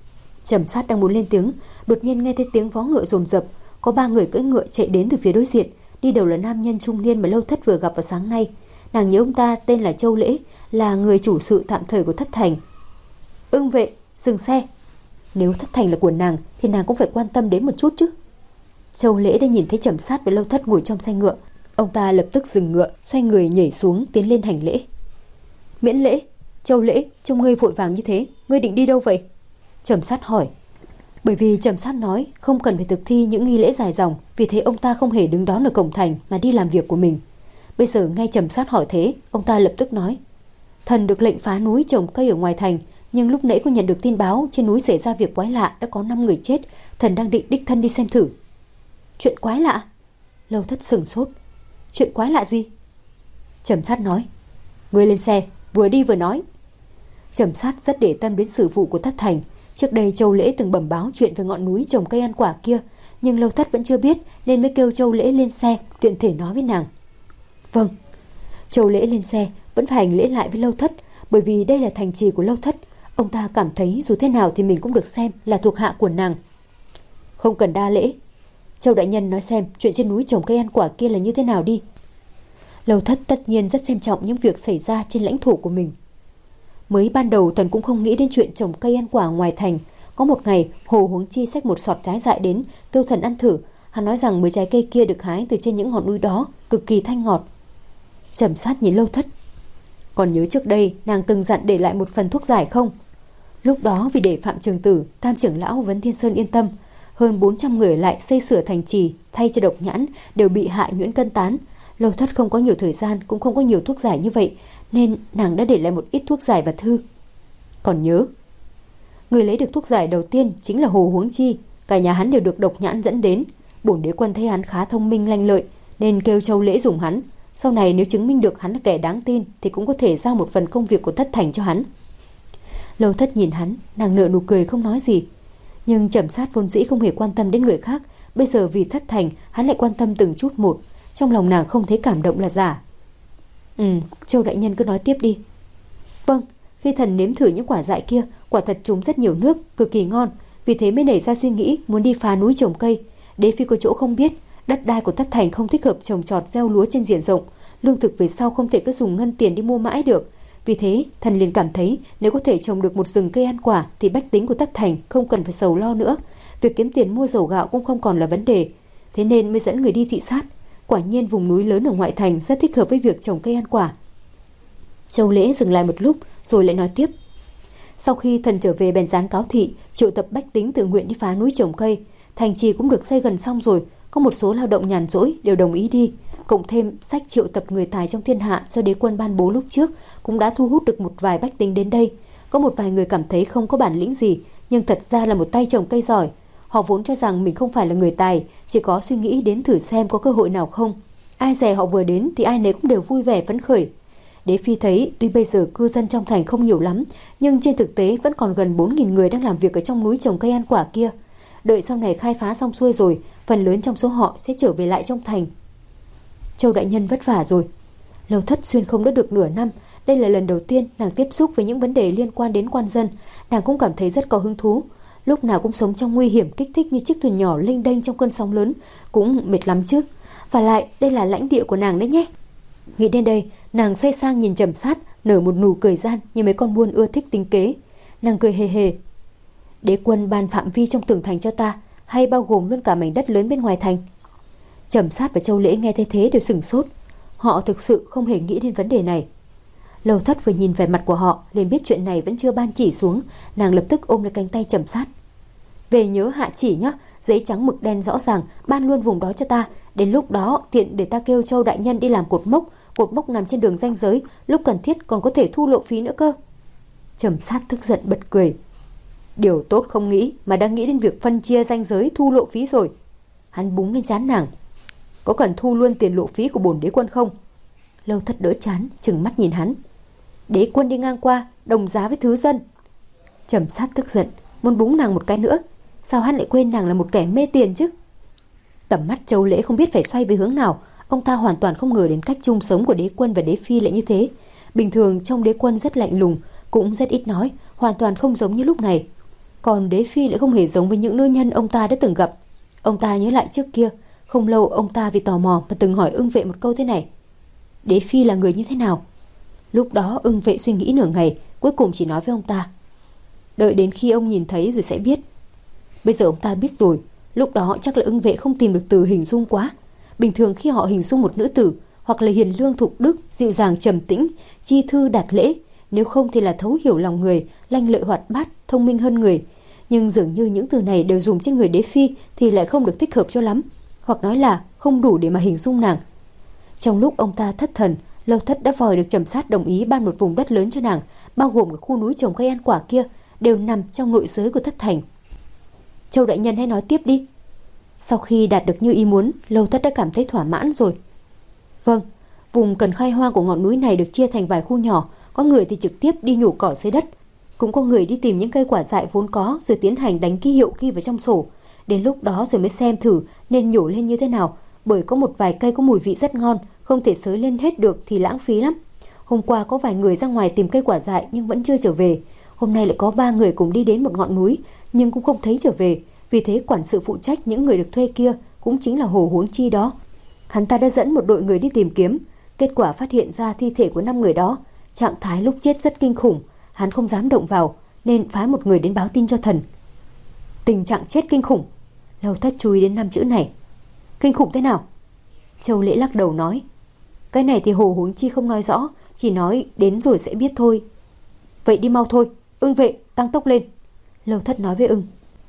Trầm Sát đang muốn lên tiếng, đột nhiên nghe thấy tiếng vó ngựa dồn dập, có ba người cưỡi ngựa chạy đến từ phía đối diện, đi đầu là nam nhân trung niên mà Lâu Thất vừa gặp vào sáng nay. Nàng nhớ ông ta tên là Châu Lễ, là người chủ sự tạm thời của Thất Thành. Ưng vệ, dừng xe. Nếu Thất Thành là của nàng thì nàng cũng phải quan tâm đến một chút chứ. Châu Lễ đã nhìn thấy Trầm Sát và Lâu Thất ngồi trong xe ngựa, ông ta lập tức dừng ngựa, xoay người nhảy xuống tiến lên hành lễ. Miễn lễ. Châu Lễ, trông ngươi vội vàng như thế, ngươi định đi đâu vậy? Trầm Sát hỏi. Bởi vì Trầm Sát nói không cần phải thực thi những nghi lễ dài dòng, vì thế ông ta không hề đứng đón ở cổng thành mà đi làm việc của mình. Bây giờ nghe Trầm Sát hỏi thế, ông ta lập tức nói: Thần được lệnh phá núi trồng cây ở ngoài thành, nhưng lúc nãy có nhận được tin báo trên núi xảy ra việc quái lạ, đã có năm người chết, thần đang định đích thân đi xem thử. Chuyện quái lạ? Lâu Thất sửng sốt. Chuyện quái lạ gì? Trầm Sát nói. Ngươi lên xe, vừa đi vừa nói. Trầm Sát rất để tâm đến sự vụ của Thất Thành. Trước đây Châu Lễ từng bẩm báo chuyện về ngọn núi trồng cây ăn quả kia, nhưng Lâu Thất vẫn chưa biết nên mới kêu Châu Lễ lên xe tiện thể nói với nàng. Vâng. Châu Lễ lên xe vẫn phải hành lễ lại với Lâu Thất, bởi vì đây là thành trì của Lâu Thất. Ông ta cảm thấy dù thế nào thì mình cũng được xem là thuộc hạ của nàng. Không cần đa lễ. Châu đại nhân nói xem chuyện trên núi trồng cây ăn quả kia là như thế nào đi. Lâu Thất tất nhiên rất xem trọng những việc xảy ra trên lãnh thổ của mình. Mới ban đầu thần cũng không nghĩ đến chuyện trồng cây ăn quả ngoài thành. Có một ngày Hồ Huống Chi xách một sọt trái dại đến kêu thần ăn thử. Hắn nói rằng mấy trái cây kia được hái từ trên những ngọn núi đó, cực kỳ thanh ngọt. Trầm Sát nhìn Lâu Thất. Còn nhớ trước đây nàng từng dặn để lại một phần thuốc giải không? Lúc đó vì để Phạm Trường Tử, Tam trưởng lão Vấn Thiên Sơn yên tâm, hơn bốn trăm người lại xây sửa thành trì thay cho Độc Nhãn đều bị hại nhuyễn cân tán. Lâu Thất không có nhiều thời gian, cũng không có nhiều thuốc giải như vậy, nên nàng đã để lại một ít thuốc giải và thư. Còn nhớ, người lấy được thuốc giải đầu tiên chính là Hồ Huống Chi. Cả nhà hắn đều được Độc Nhãn dẫn đến. Bổn đế quân thấy hắn khá thông minh lanh lợi nên kêu Châu Lễ dùng hắn. Sau này nếu chứng minh được hắn là kẻ đáng tin thì cũng có thể giao một phần công việc của Thất Thành cho hắn. Lâu Thất nhìn hắn, nàng nở nụ cười không nói gì. Nhưng Trầm Sát vốn dĩ không hề quan tâm đến người khác, bây giờ vì Thất Thành hắn lại quan tâm từng chút một. Trong lòng nàng không thấy cảm động là giả. Ừ, Châu đại nhân cứ nói tiếp đi. Vâng, khi thần nếm thử những quả dại kia, quả thật chúng rất nhiều nước, cực kỳ ngon, vì thế mới nảy ra suy nghĩ muốn đi phá núi trồng cây. Đế phi có chỗ không biết, đất đai của Thất Thành không thích hợp trồng trọt gieo lúa trên diện rộng, lương thực về sau không thể cứ dùng ngân tiền đi mua mãi được. Vì thế, thần liền cảm thấy nếu có thể trồng được một rừng cây ăn quả thì bách tính của Thất Thành không cần phải sầu lo nữa, việc kiếm tiền mua dầu gạo cũng không còn là vấn đề. Thế nên mới dẫn người đi thị sát. Quả nhiên vùng núi lớn ở ngoại thành rất thích hợp với việc trồng cây ăn quả. Châu Lễ dừng lại một lúc rồi lại nói tiếp. Sau khi thần trở về bèn dán cáo thị, triệu tập bách tính tự nguyện đi phá núi trồng cây. Thành trì cũng được xây gần xong rồi, có một số lao động nhàn rỗi đều đồng ý đi. Cộng thêm sách triệu tập người tài trong thiên hạ do đế quân ban bố lúc trước cũng đã thu hút được một vài bách tính đến đây. Có một vài người cảm thấy không có bản lĩnh gì, nhưng thật ra là một tay trồng cây giỏi. Họ vốn cho rằng mình không phải là người tài, chỉ có suy nghĩ đến thử xem có cơ hội nào không. Ai dè họ vừa đến thì ai nấy cũng đều vui vẻ phấn khởi. Đế phi thấy tuy bây giờ cư dân trong thành không nhiều lắm, nhưng trên thực tế vẫn còn gần bốn nghìn người đang làm việc ở trong núi trồng cây ăn quả kia. Đợi sau này khai phá xong xuôi rồi, phần lớn trong số họ sẽ trở về lại trong thành. Châu đại nhân vất vả rồi. Lâu Thất xuyên không đã được nửa năm, đây là lần đầu tiên nàng tiếp xúc với những vấn đề liên quan đến quan dân. Nàng cũng cảm thấy rất có hứng thú. Lúc nào cũng sống trong nguy hiểm kích thích như chiếc thuyền nhỏ lênh đênh trong cơn sóng lớn, cũng mệt lắm chứ. Và lại đây là lãnh địa của nàng đấy nhé. Nghĩ đến đây, nàng xoay sang nhìn Trầm Sát, nở một nụ cười gian như mấy con buôn ưa thích tính kế. Nàng cười hề hề. Đế quân ban phạm vi trong tường thành cho ta, hay bao gồm luôn cả mảnh đất lớn bên ngoài thành? Trầm Sát và Châu Lễ nghe thấy thế đều sửng sốt. Họ thực sự không hề nghĩ đến vấn đề này. Lâu Thất vừa nhìn vẻ mặt của họ liền biết chuyện này vẫn chưa ban chỉ xuống. Nàng lập tức ôm lấy cánh tay Trầm Sát. Về nhớ hạ chỉ nhé, giấy trắng mực đen rõ ràng, ban luôn vùng đó cho ta. Đến lúc đó tiện để ta kêu Châu đại nhân đi làm cột mốc. Cột mốc nằm trên đường ranh giới, lúc cần thiết còn có thể thu lộ phí nữa cơ. Trầm Sát tức giận bật cười. Điều tốt không nghĩ mà đang nghĩ đến việc phân chia ranh giới thu lộ phí rồi. Hắn búng lên trán nàng. Có cần thu luôn tiền lộ phí của bổn đế quân không? Lâu Thất đỡ chán, trừng mắt nhìn hắn. Đế quân đi ngang qua, đồng giá với thứ dân. Trầm Sát tức giận, muốn búng nàng một cái nữa. Sao hắn lại quên nàng là một kẻ mê tiền chứ? Tầm mắt Châu Lễ không biết phải xoay về hướng nào. Ông ta hoàn toàn không ngờ đến cách chung sống của đế quân và đế phi lại như thế. Bình thường trong đế quân rất lạnh lùng, cũng rất ít nói, hoàn toàn không giống như lúc này. Còn Đế Phi lại không hề giống với những nữ nhân ông ta đã từng gặp. Ông ta nhớ lại trước kia, không lâu ông ta vì tò mò mà từng hỏi Ưng Vệ một câu thế này: Đế Phi là người như thế nào? Lúc đó Ưng Vệ suy nghĩ nửa ngày, cuối cùng chỉ nói với ông ta: đợi đến khi ông nhìn thấy rồi sẽ biết. Bây giờ ông ta biết rồi. Lúc đó chắc là Ưng Vệ không tìm được từ hình dung quá. Bình thường khi họ hình dung một nữ tử, hoặc là hiền lương thục đức, dịu dàng trầm tĩnh, chi thư đạt lễ, nếu không thì là thấu hiểu lòng người, lanh lợi hoạt bát, thông minh hơn người. Nhưng dường như những từ này đều dùng trên người Đế Phi thì lại không được thích hợp cho lắm, hoặc nói là không đủ để mà hình dung nàng. Trong lúc ông ta thất thần, Lâu Thất đã vòi được Trầm Sát đồng ý ban một vùng đất lớn cho nàng, bao gồm cả khu núi trồng cây ăn quả kia, đều nằm trong nội giới của Thất Thành. Châu đại nhân hãy nói tiếp đi. Sau khi đạt được như ý muốn, Lâu Thất đã cảm thấy thỏa mãn rồi. Vâng, vùng cần khai hoang của ngọn núi này được chia thành vài khu nhỏ. Có người thì trực tiếp đi nhổ cỏ dưới đất, cũng có người đi tìm những cây quả dại vốn có rồi tiến hành đánh ký hiệu ghi vào trong sổ. Đến lúc đó rồi mới xem thử nên nhổ lên như thế nào, bởi có một vài cây có mùi vị rất ngon, không thể xới lên hết được thì lãng phí lắm. Hôm qua có vài người ra ngoài tìm cây quả dại nhưng vẫn chưa trở về. Hôm nay lại có ba người cùng đi đến một ngọn núi nhưng cũng không thấy trở về. Vì thế quản sự phụ trách những người được thuê kia cũng chính là Hồ Huống Chi đó. Hắn ta đã dẫn một đội người đi tìm kiếm. Kết quả phát hiện ra thi thể của năm người đó. Trạng thái lúc chết rất kinh khủng. Hắn không dám động vào nên phái một người đến báo tin cho thần. Tình trạng chết kinh khủng. Lâu Thất chú ý đến năm chữ này. Kinh khủng thế nào? Châu Lễ lắc đầu nói: cái này thì Hồ Huống Chi không nói rõ, chỉ nói đến rồi sẽ biết thôi. Vậy đi mau thôi, Ưng Vệ tăng tốc lên. Lâu Thất nói với Ưng.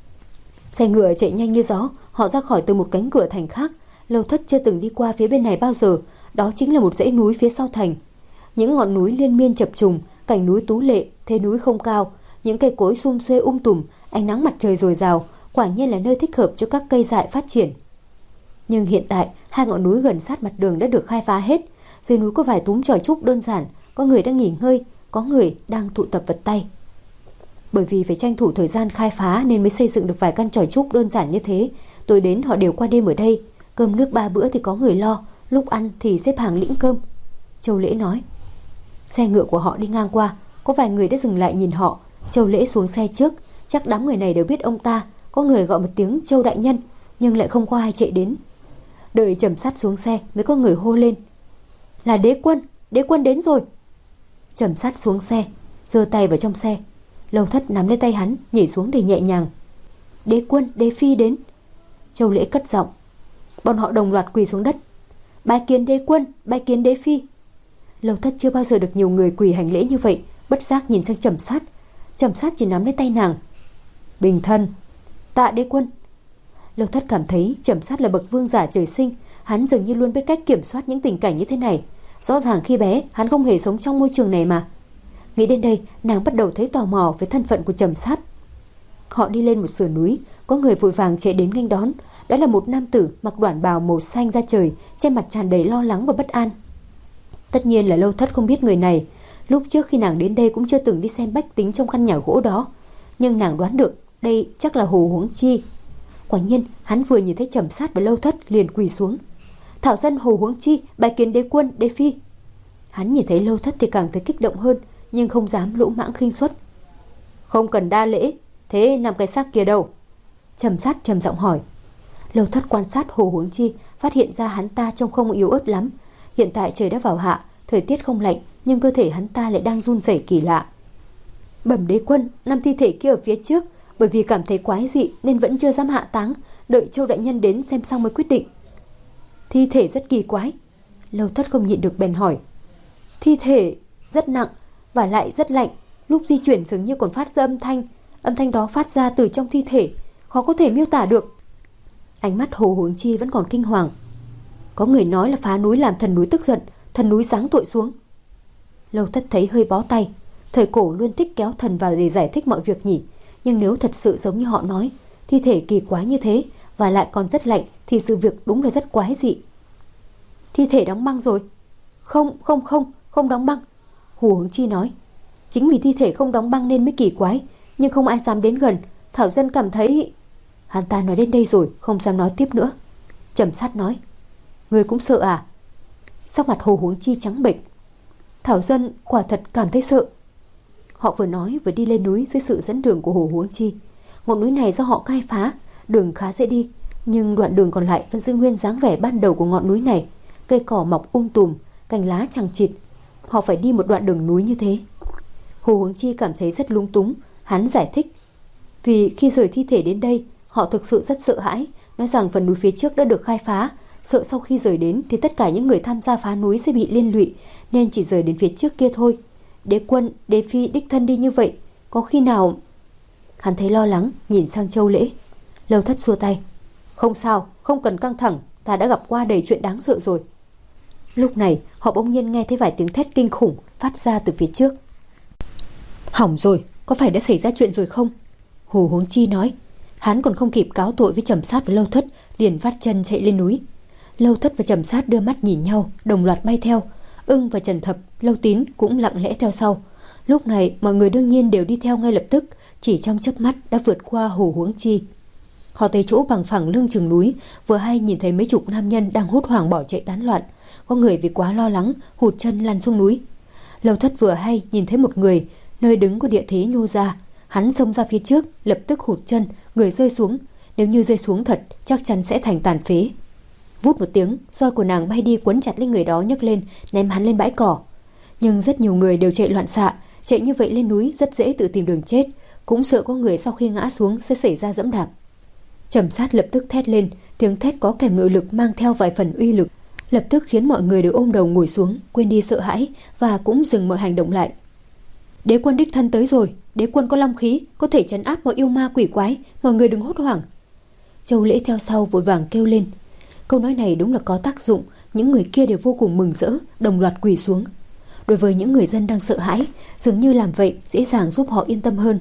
Xe ngựa chạy nhanh như gió. Họ ra khỏi từ một cánh cửa thành khác. Lâu Thất chưa từng đi qua phía bên này bao giờ. Đó chính là một dãy núi phía sau thành. Những ngọn núi liên miên chập trùng, cảnh núi tú lệ, thế núi không cao, những cây cối sum xuê um tùm, ánh nắng mặt trời dồi dào, quả nhiên là nơi thích hợp cho các cây dại phát triển. Nhưng hiện tại hai ngọn núi gần sát mặt đường đã được khai phá hết. Dưới núi có vài túm chòi trúc đơn giản, có người đang nghỉ ngơi, có người đang tụ tập vật tay. Bởi vì phải tranh thủ thời gian khai phá nên mới xây dựng được vài căn chòi trúc đơn giản như thế. Tối đến họ đều qua đêm ở đây. Cơm nước ba bữa thì có người lo, lúc ăn thì xếp hàng lĩnh cơm. Châu Lễ nói. Xe ngựa của họ đi ngang qua, có vài người đã dừng lại nhìn họ. Châu Lễ xuống xe trước, chắc đám người này đều biết ông ta. Có người gọi một tiếng Châu đại nhân, nhưng lại không có ai chạy đến. Đợi Trầm Sát xuống xe mới có người hô lên. Là Đế Quân, Đế Quân đến rồi. Trầm Sát xuống xe, giơ tay vào trong xe. Lâu Thất nắm lấy tay hắn, nhảy xuống để nhẹ nhàng. Đế Quân, Đế Phi đến. Châu Lễ cất giọng. Bọn họ đồng loạt quỳ xuống đất. Bái kiến Đế Quân, bái kiến Đế Phi. Lâu Thất chưa bao giờ được nhiều người quỳ hành lễ như vậy, bất giác nhìn sang Trầm Sát. Trầm Sát chỉ nắm lấy tay nàng. Bình thân. Tạ Đế Quân. Lâu Thất cảm thấy Trầm Sát là bậc vương giả trời sinh. Hắn dường như luôn biết cách kiểm soát những tình cảnh như thế này. Rõ ràng khi bé hắn không hề sống trong môi trường này mà. Nghĩ đến đây, nàng bắt đầu thấy tò mò về thân phận của Trầm Sát. Họ đi lên một sườn núi, có người vội vàng chạy đến nghênh đón. Đó là một nam tử mặc đoản bào màu xanh da trời, trên mặt tràn đầy lo lắng và bất an. Tất nhiên là Lâu Thất không biết người này. Lúc trước khi nàng đến đây cũng chưa từng đi xem bách tính trong căn nhà gỗ đó, nhưng nàng đoán được đây chắc là Hồ Huống Chi. Quả nhiên hắn vừa nhìn thấy Trầm Sát và Lâu Thất liền quỳ xuống. Thảo dân Hồ Huống Chi bái kiến Đế Quân, Đế Phi. Hắn nhìn thấy Lâu Thất thì càng thấy kích động hơn, nhưng không dám lỗ mãng khinh suất. Không cần đa lễ. Thế năm cái xác kia đâu? Trầm Sát trầm giọng hỏi. Lâu Thất quan sát Hồ Huống Chi, phát hiện ra hắn ta trông không yếu ớt lắm. Hiện tại trời đã vào hạ, thời tiết không lạnh, nhưng cơ thể hắn ta lại đang run rẩy kỳ lạ. Bẩm Đế Quân, năm thi thể kia ở phía trước, bởi vì cảm thấy quái dị nên vẫn chưa dám hạ táng, đợi Châu đại nhân đến xem xong mới quyết định. Thi thể rất kỳ quái. Lâu Thất không nhịn được bèn hỏi. Thi thể rất nặng và lại rất lạnh, lúc di chuyển dường như còn phát ra âm thanh. Âm thanh đó phát ra từ trong thi thể, khó có thể miêu tả được. Ánh mắt Hồ Huống Chi vẫn còn kinh hoàng. Có người nói là phá núi làm thần núi tức giận, thần núi giáng tội xuống. Lâu Thất thấy hơi bó tay. Thời cổ luôn thích kéo thần vào để giải thích mọi việc nhỉ. Nhưng nếu thật sự giống như họ nói, thi thể kỳ quái như thế và lại còn rất lạnh, thì sự việc đúng là rất quái dị. Thi thể đóng băng rồi. Không, không, không, không đóng băng. Hồ Huống Chi nói. Chính vì thi thể không đóng băng nên mới kỳ quái, nhưng không ai dám đến gần. Thảo dân cảm thấy... Hắn ta nói đến đây rồi, không dám nói tiếp nữa. Trầm Sát nói. Người cũng sợ à? Sắc mặt Hồ Huống Chi trắng bệch. Thảo dân quả thật cảm thấy sợ. Họ vừa nói vừa đi lên núi dưới sự dẫn đường của Hồ Huống Chi. ngọn núi này do họ khai phá, đường khá dễ đi, nhưng đoạn đường còn lại vẫn giữ nguyên dáng vẻ ban đầu của ngọn núi này, cây cỏ mọc um tùm, cành lá chằng chịt. Họ phải đi một đoạn đường núi như thế. Hồ Hướng Chi cảm thấy rất lung túng. Hắn giải thích, vì khi rời thi thể đến đây, họ thực sự rất sợ hãi, nói rằng phần núi phía trước đã được khai phá, sợ sau khi rời đến thì tất cả những người tham gia phá núi sẽ bị liên lụy, nên chỉ rời đến phía trước kia thôi. Đế quân, đế phi đích thân đi như vậy, có khi nào... Hắn thấy lo lắng, nhìn sang Châu Lễ. Lâu Thất xua tay, không sao, không cần căng thẳng, ta đã gặp qua đầy chuyện đáng sợ rồi. Lúc này họ bỗng nhiên nghe thấy vài tiếng thét kinh khủng phát ra từ phía trước. Hỏng rồi, có phải đã xảy ra chuyện rồi không? Hồ Hướng Chi nói. Hắn còn không kịp cáo tội với Trầm Sát và Lâu Thất, liền vắt chân chạy lên núi. Lâu Thất và Trầm Sát đưa mắt nhìn nhau, đồng loạt bay theo. Ưng và Trần Thập, Lâu Tín cũng lặng lẽ theo sau. Lúc này mọi người đương nhiên đều đi theo ngay lập tức, chỉ trong chớp mắt đã vượt qua Hồ Hướng Chi. Họ tới chỗ bằng phẳng lưng chừng núi, vừa hay nhìn thấy mấy chục nam nhân đang hốt hoảng bỏ chạy tán loạn. Có người vì quá lo lắng hụt chân lăn xuống núi. Lâu Thất vừa hay nhìn thấy một người, nơi đứng của địa thế nhô ra, hắn xông ra phía trước, lập tức hụt chân, người rơi xuống. Nếu như rơi xuống thật, chắc chắn sẽ thành tàn phế. Vút một tiếng, roi của nàng bay đi quấn chặt lên người đó, nhấc lên, ném hắn lên bãi cỏ. Nhưng rất nhiều người đều chạy loạn xạ, chạy như vậy lên núi rất dễ tự tìm đường chết, cũng sợ có người sau khi ngã xuống sẽ xảy ra dẫm đạp. Trầm Sát lập tức thét lên, tiếng thét có kèm nội lực mang theo vài phần uy lực, lập tức khiến mọi người đều ôm đầu ngồi xuống, quên đi sợ hãi và cũng dừng mọi hành động lại. Đế quân đích thân tới rồi, đế quân có long khí, có thể trấn áp mọi yêu ma quỷ quái, mọi người đừng hốt hoảng. Châu Lễ theo sau vội vàng kêu lên. Câu nói này đúng là có tác dụng, những người kia đều vô cùng mừng rỡ, đồng loạt quỳ xuống. Đối với những người dân đang sợ hãi, dường như làm vậy dễ dàng giúp họ yên tâm hơn.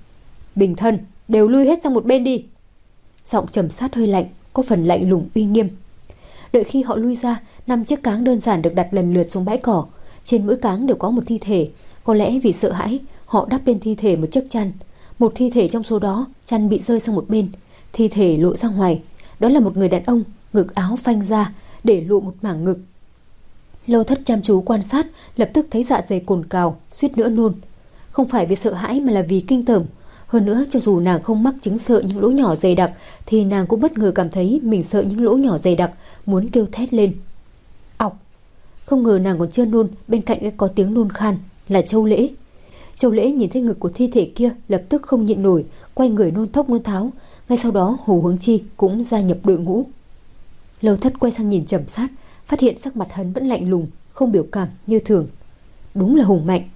Bình thân, đều lui hết sang một bên đi. Giọng Trầm Sát hơi lạnh, có phần lạnh lùng uy nghiêm. Đợi khi họ lui ra, năm chiếc cáng đơn giản được đặt lần lượt xuống bãi cỏ. Trên mỗi cáng đều có một thi thể. Có lẽ vì sợ hãi, họ đắp lên thi thể một chiếc chăn. Một thi thể trong số đó, chăn bị rơi sang một bên, thi thể lộ ra ngoài. Đó là một người đàn ông, ngực áo phanh ra, để lộ một mảng ngực. Lâu Thất chăm chú quan sát, lập tức thấy dạ dày cồn cào, suýt nữa nôn. Không phải vì sợ hãi mà là vì kinh tởm. Hơn nữa, cho dù nàng không mắc chứng sợ những lỗ nhỏ dày đặc, thì nàng cũng bất ngờ cảm thấy mình sợ những lỗ nhỏ dày đặc, muốn kêu thét lên. Ọc! Không ngờ nàng còn chưa nôn, bên cạnh có tiếng nôn khan, là Châu Lễ. Châu Lễ nhìn thấy ngực của thi thể kia, lập tức không nhịn nổi, quay người nôn thốc nôn tháo. Ngay sau đó Hồ Hướng Chi cũng gia nhập đội ngũ. Lâu Thất quay sang nhìn Trầm Sát, phát hiện sắc mặt hắn vẫn lạnh lùng, không biểu cảm như thường. Đúng là hùng mạnh.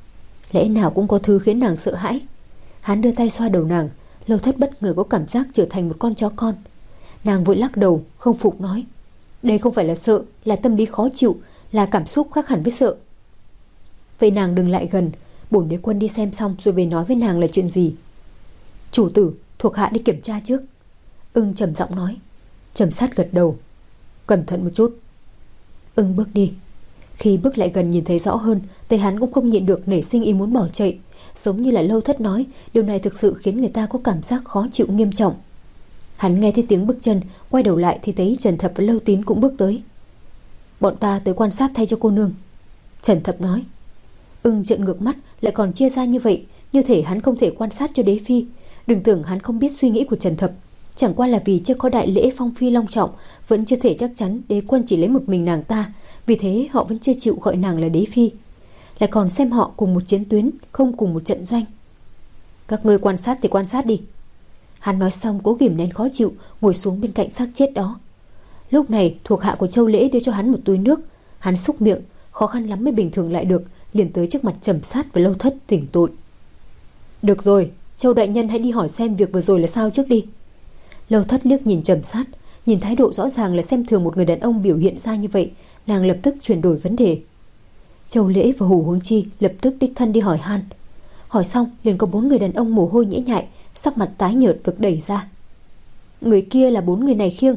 Lẽ nào cũng có thứ khiến nàng sợ hãi. Hắn đưa tay xoa đầu nàng. Lâu Thất bất ngờ có cảm giác trở thành một con chó con. Nàng vội lắc đầu, không phục nói, đây không phải là sợ, là tâm lý khó chịu, là cảm xúc khác hẳn với sợ. Vậy nàng đừng lại gần, bổn đế quân đi xem xong rồi về nói với nàng là chuyện gì. Chủ tử, thuộc hạ đi kiểm tra trước. Ưng trầm giọng nói. Trầm Sát gật đầu. Cẩn thận một chút. Ưng bước đi. Khi bước lại gần nhìn thấy rõ hơn, tay hắn cũng không nhịn được nảy sinh ý muốn bỏ chạy. Giống như là Lâu Thất nói, điều này thực sự khiến người ta có cảm giác khó chịu nghiêm trọng. Hắn nghe thấy tiếng bước chân, quay đầu lại thì thấy Trần Thập và Lâu Tín cũng bước tới. Bọn ta tới quan sát thay cho cô nương, Trần Thập nói. Ưng trợn ngược mắt, lại còn chia ra như vậy, như thể hắn không thể quan sát cho đế phi. Đừng tưởng hắn không biết suy nghĩ của Trần Thập, chẳng qua là vì chưa có đại lễ phong phi long trọng, vẫn chưa thể chắc chắn đế quân chỉ lấy một mình nàng ta, vì thế họ vẫn chưa chịu gọi nàng là đế phi, lại còn xem họ cùng một chiến tuyến, không cùng một trận doanh. Các ngươi quan sát thì quan sát đi. Hắn nói xong cố kìm nén khó chịu, ngồi xuống bên cạnh xác chết đó. Lúc này thuộc hạ của Châu Lễ đưa cho hắn một túi nước. Hắn xúc miệng, khó khăn lắm mới bình thường lại được, liền tới trước mặt Trầm Sát và Lâu Thất thỉnh tội. Được rồi, Châu đại nhân hãy đi hỏi xem việc vừa rồi là sao trước đi. Lâu Thất liếc nhìn Trầm Sát, nhìn thái độ rõ ràng là xem thường một người đàn ông biểu hiện ra như vậy, nàng lập tức chuyển đổi vấn đề. Châu Lễ và Hồ Hướng Chi lập tức đích thân đi hỏi han. Hỏi xong liền có bốn người đàn ông mồ hôi nhễ nhại, sắc mặt tái nhợt được đẩy ra. Người kia là bốn người này khiêng.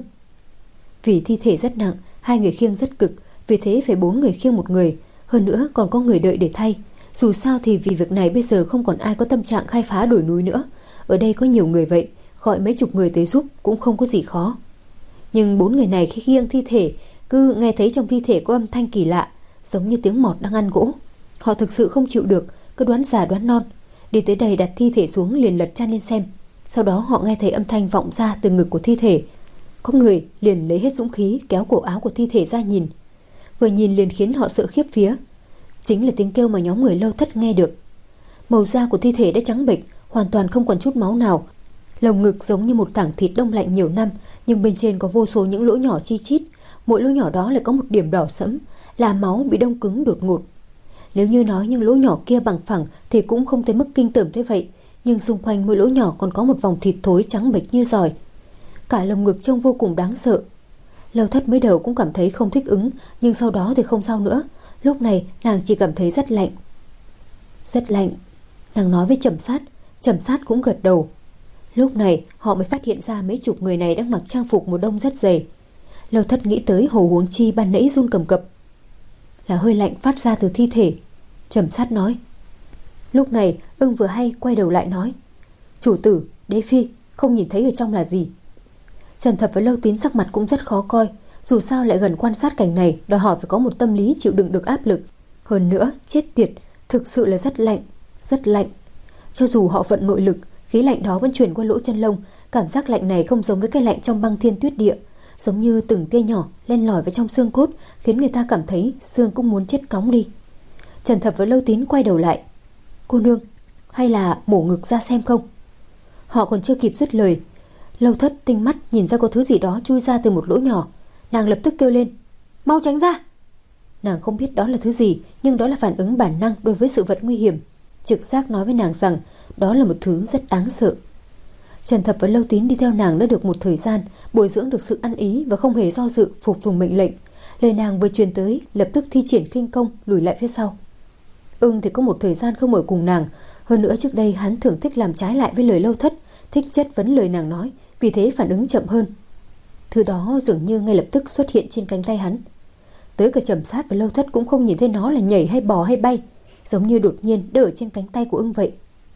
Vì thi thể rất nặng, hai người khiêng rất cực, vì thế phải bốn người khiêng một người, hơn nữa còn có người đợi để thay. Dù sao thì vì việc này bây giờ không còn ai có tâm trạng khai phá đồi núi nữa. Ở đây có nhiều người vậy, gọi mấy chục người tới giúp cũng không có gì khó. Nhưng bốn người này khi khiêng thi thể, cứ nghe thấy trong thi thể có âm thanh kỳ lạ, giống như tiếng mọt đang ăn gỗ. Họ thực sự không chịu được, cứ đoán già đoán non. Đi tới đây đặt thi thể xuống liền lật chăn lên xem. Sau đó họ nghe thấy âm thanh vọng ra từ ngực của thi thể. Có người liền lấy hết dũng khí kéo cổ áo của thi thể ra nhìn. Vừa nhìn liền khiến họ sợ khiếp vía. Chính là tiếng kêu mà nhóm người Lâu Thất nghe được. Màu da của thi thể đã trắng bệch, hoàn toàn không còn chút máu nào. Lồng ngực giống như một tảng thịt đông lạnh nhiều năm, nhưng bên trên có vô số những lỗ nhỏ chi chít. Mỗi lỗ nhỏ đó lại có một điểm đỏ sẫm, là máu bị đông cứng đột ngột. Nếu như nói những lỗ nhỏ kia bằng phẳng thì cũng không tới mức kinh tởm thế vậy, nhưng xung quanh mỗi lỗ nhỏ còn có một vòng thịt thối trắng bệch như giỏi. Cả lồng ngực trông vô cùng đáng sợ. Lâu Thất mới đầu cũng cảm thấy không thích ứng, nhưng sau đó thì không sao nữa. Lúc này nàng chỉ cảm thấy rất lạnh. Rất lạnh. Nàng nói với Trầm Sát, Trầm Sát cũng gật đầu. Lúc này họ mới phát hiện ra mấy chục người này đang mặc trang phục mùa đông rất dày. Lâu Thất nghĩ tới Hồ Huống Chi ban nãy run cầm cập. Là hơi lạnh phát ra từ thi thể. Trầm Sát nói. Lúc này Ưng vừa hay quay đầu lại nói, chủ tử, đế phi, không nhìn thấy ở trong là gì. Trần Thập với Lâu Tín sắc mặt cũng rất khó coi. Dù sao lại gần quan sát cảnh này, đòi hỏi phải có một tâm lý chịu đựng được áp lực. Hơn nữa, chết tiệt, thực sự là rất lạnh, rất lạnh. Cho dù họ vận nội lực, khí lạnh đó vẫn truyền qua lỗ chân lông. Cảm giác lạnh này không giống với cái lạnh trong băng thiên tuyết địa, giống như từng tia nhỏ len lỏi vào trong xương cốt, khiến người ta cảm thấy xương cũng muốn chết cóng đi. Trần Thập với Lâu Tín quay đầu lại. Cô nương, hay là mổ ngực ra xem không? Họ còn chưa kịp dứt lời, Lâu Thất tinh mắt nhìn ra có thứ gì đó chui ra từ một lỗ nhỏ. Nàng lập tức kêu lên, mau tránh ra. Nàng không biết đó là thứ gì, nhưng đó là phản ứng bản năng đối với sự vật nguy hiểm. Trực giác nói với nàng rằng đó là một thứ rất đáng sợ. Trần Thập và Lâu Tín đi theo nàng đã được một thời gian, bồi dưỡng được sự ăn ý và không hề do dự, phục tùng mệnh lệnh. Lời nàng vừa truyền tới, lập tức thi triển khinh công lùi lại phía sau. Ưng thì có một thời gian không ở cùng nàng. Hơn nữa trước đây hắn thường thích làm trái lại với lời Lâu Thất, thích chất vấn lời nàng nói, vì thế phản ứng chậm hơn. Thứ đó dường như ngay lập tức xuất hiện trên cánh tay hắn. Tới cả Trầm Sát và Lâu Thất cũng không nhìn thấy nó là nhảy hay bò hay bay, giống như đột nhiên đỡ trên cánh tay của Ưng vậy.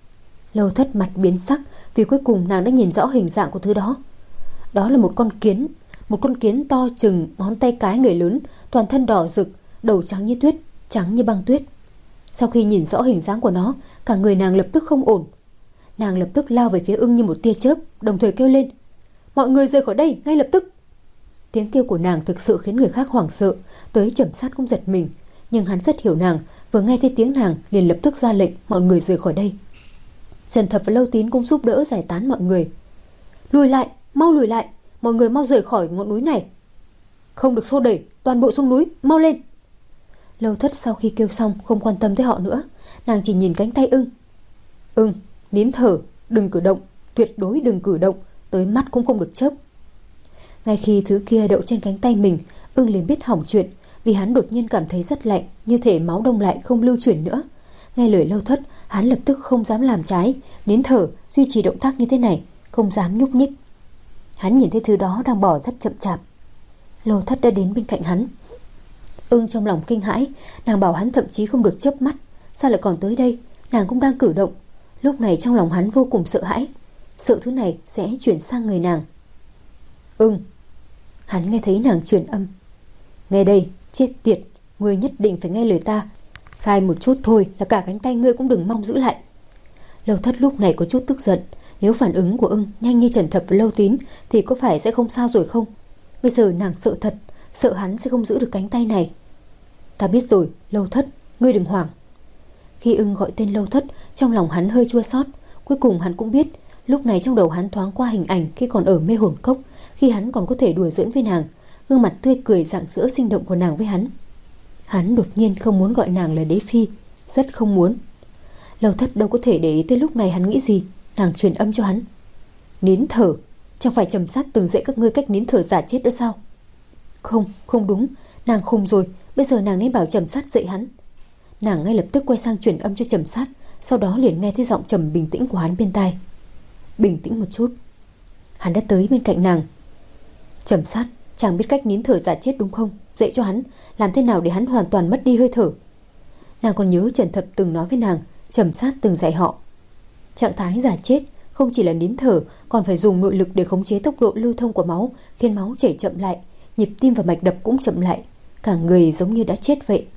Lâu Thất mặt biến sắc, vì cuối cùng nàng đã nhìn rõ hình dạng của thứ đó. Đó là một con kiến, một con kiến to chừng ngón tay cái người lớn, toàn thân đỏ rực, đầu trắng như tuyết, trắng như băng tuyết. Sau khi nhìn rõ hình dáng của nó, cả người nàng lập tức không ổn. Nàng lập tức lao về phía Ưng như một tia chớp, đồng thời kêu lên, mọi người rời khỏi đây ngay lập tức. Tiếng kêu của nàng thực sự khiến người khác hoảng sợ, tới Trầm Sát cũng giật mình, nhưng hắn rất hiểu nàng, vừa nghe thấy tiếng nàng liền lập tức ra lệnh mọi người rời khỏi đây. Trần Thập và Lâu Tín cũng giúp đỡ giải tán mọi người. Lùi lại, mau lùi lại, mọi người mau rời khỏi ngọn núi này. Không được xô đẩy, toàn bộ xuống núi, mau lên. Lâu Thất sau khi kêu xong không quan tâm tới họ nữa, nàng chỉ nhìn cánh tay Ưng. Ưng, nín thở, đừng cử động, tuyệt đối đừng cử động, tới mắt cũng không được chớp. Ngay khi thứ kia đậu trên cánh tay mình, Ưng liền biết hỏng chuyện, vì hắn đột nhiên cảm thấy rất lạnh, như thể máu đông lại không lưu chuyển nữa. Nghe lời Lâu Thất, hắn lập tức không dám làm trái, nín thở, duy trì động tác như thế này, không dám nhúc nhích. Hắn nhìn thấy thứ đó đang bò rất chậm chạp. Lâu Thất đã đến bên cạnh hắn. Ưng trong lòng kinh hãi, nàng bảo hắn thậm chí không được chớp mắt, sao lại còn tới đây? Nàng cũng đang cử động. Lúc này trong lòng hắn vô cùng sợ hãi, sợ thứ này sẽ chuyển sang người nàng. Ưng. Hắn nghe thấy nàng truyền âm. Nghe đây, chết tiệt, ngươi nhất định phải nghe lời ta. Sai một chút thôi là cả cánh tay ngươi cũng đừng mong giữ lại. Lâu Thất lúc này có chút tức giận. Nếu phản ứng của Ưng nhanh như Trần Thập và Lâu Tín thì có phải sẽ không sao rồi không? Bây giờ nàng sợ thật, sợ hắn sẽ không giữ được cánh tay này. Ta biết rồi, Lâu Thất, ngươi đừng hoảng. Khi Ưng gọi tên Lâu Thất, trong lòng hắn hơi chua xót. Cuối cùng hắn cũng biết, lúc này trong đầu hắn thoáng qua hình ảnh khi còn ở mê hồn cốc, khi hắn còn có thể đùa giỡn với nàng, gương mặt tươi cười rạng rỡ sinh động của nàng với hắn. Hắn đột nhiên không muốn gọi nàng là đế phi, rất không muốn. Lâu Thất đâu có thể để ý tới lúc này hắn nghĩ gì. Nàng truyền âm cho hắn. Nín thở, chẳng phải Trầm Sát từng dạy các ngươi cách nín thở giả chết đó sao? Không, không đúng, nàng khùng rồi. Bây giờ nàng nên bảo Trầm Sát dạy hắn. Nàng ngay lập tức quay sang truyền âm cho Trầm Sát, sau đó liền nghe thấy giọng trầm bình tĩnh của hắn bên tai. Bình tĩnh một chút. Hắn đã tới bên cạnh nàng. Trầm Sát, chàng biết cách nín thở giả chết đúng không? Dạy cho hắn, làm thế nào để hắn hoàn toàn mất đi hơi thở. Nàng còn nhớ Trần Thập từng nói với nàng, Trầm Sát từng dạy họ. Trạng thái giả chết không chỉ là nín thở, còn phải dùng nội lực để khống chế tốc độ lưu thông của máu, khiến máu chảy chậm lại, nhịp tim và mạch đập cũng chậm lại, cả người giống như đã chết vậy.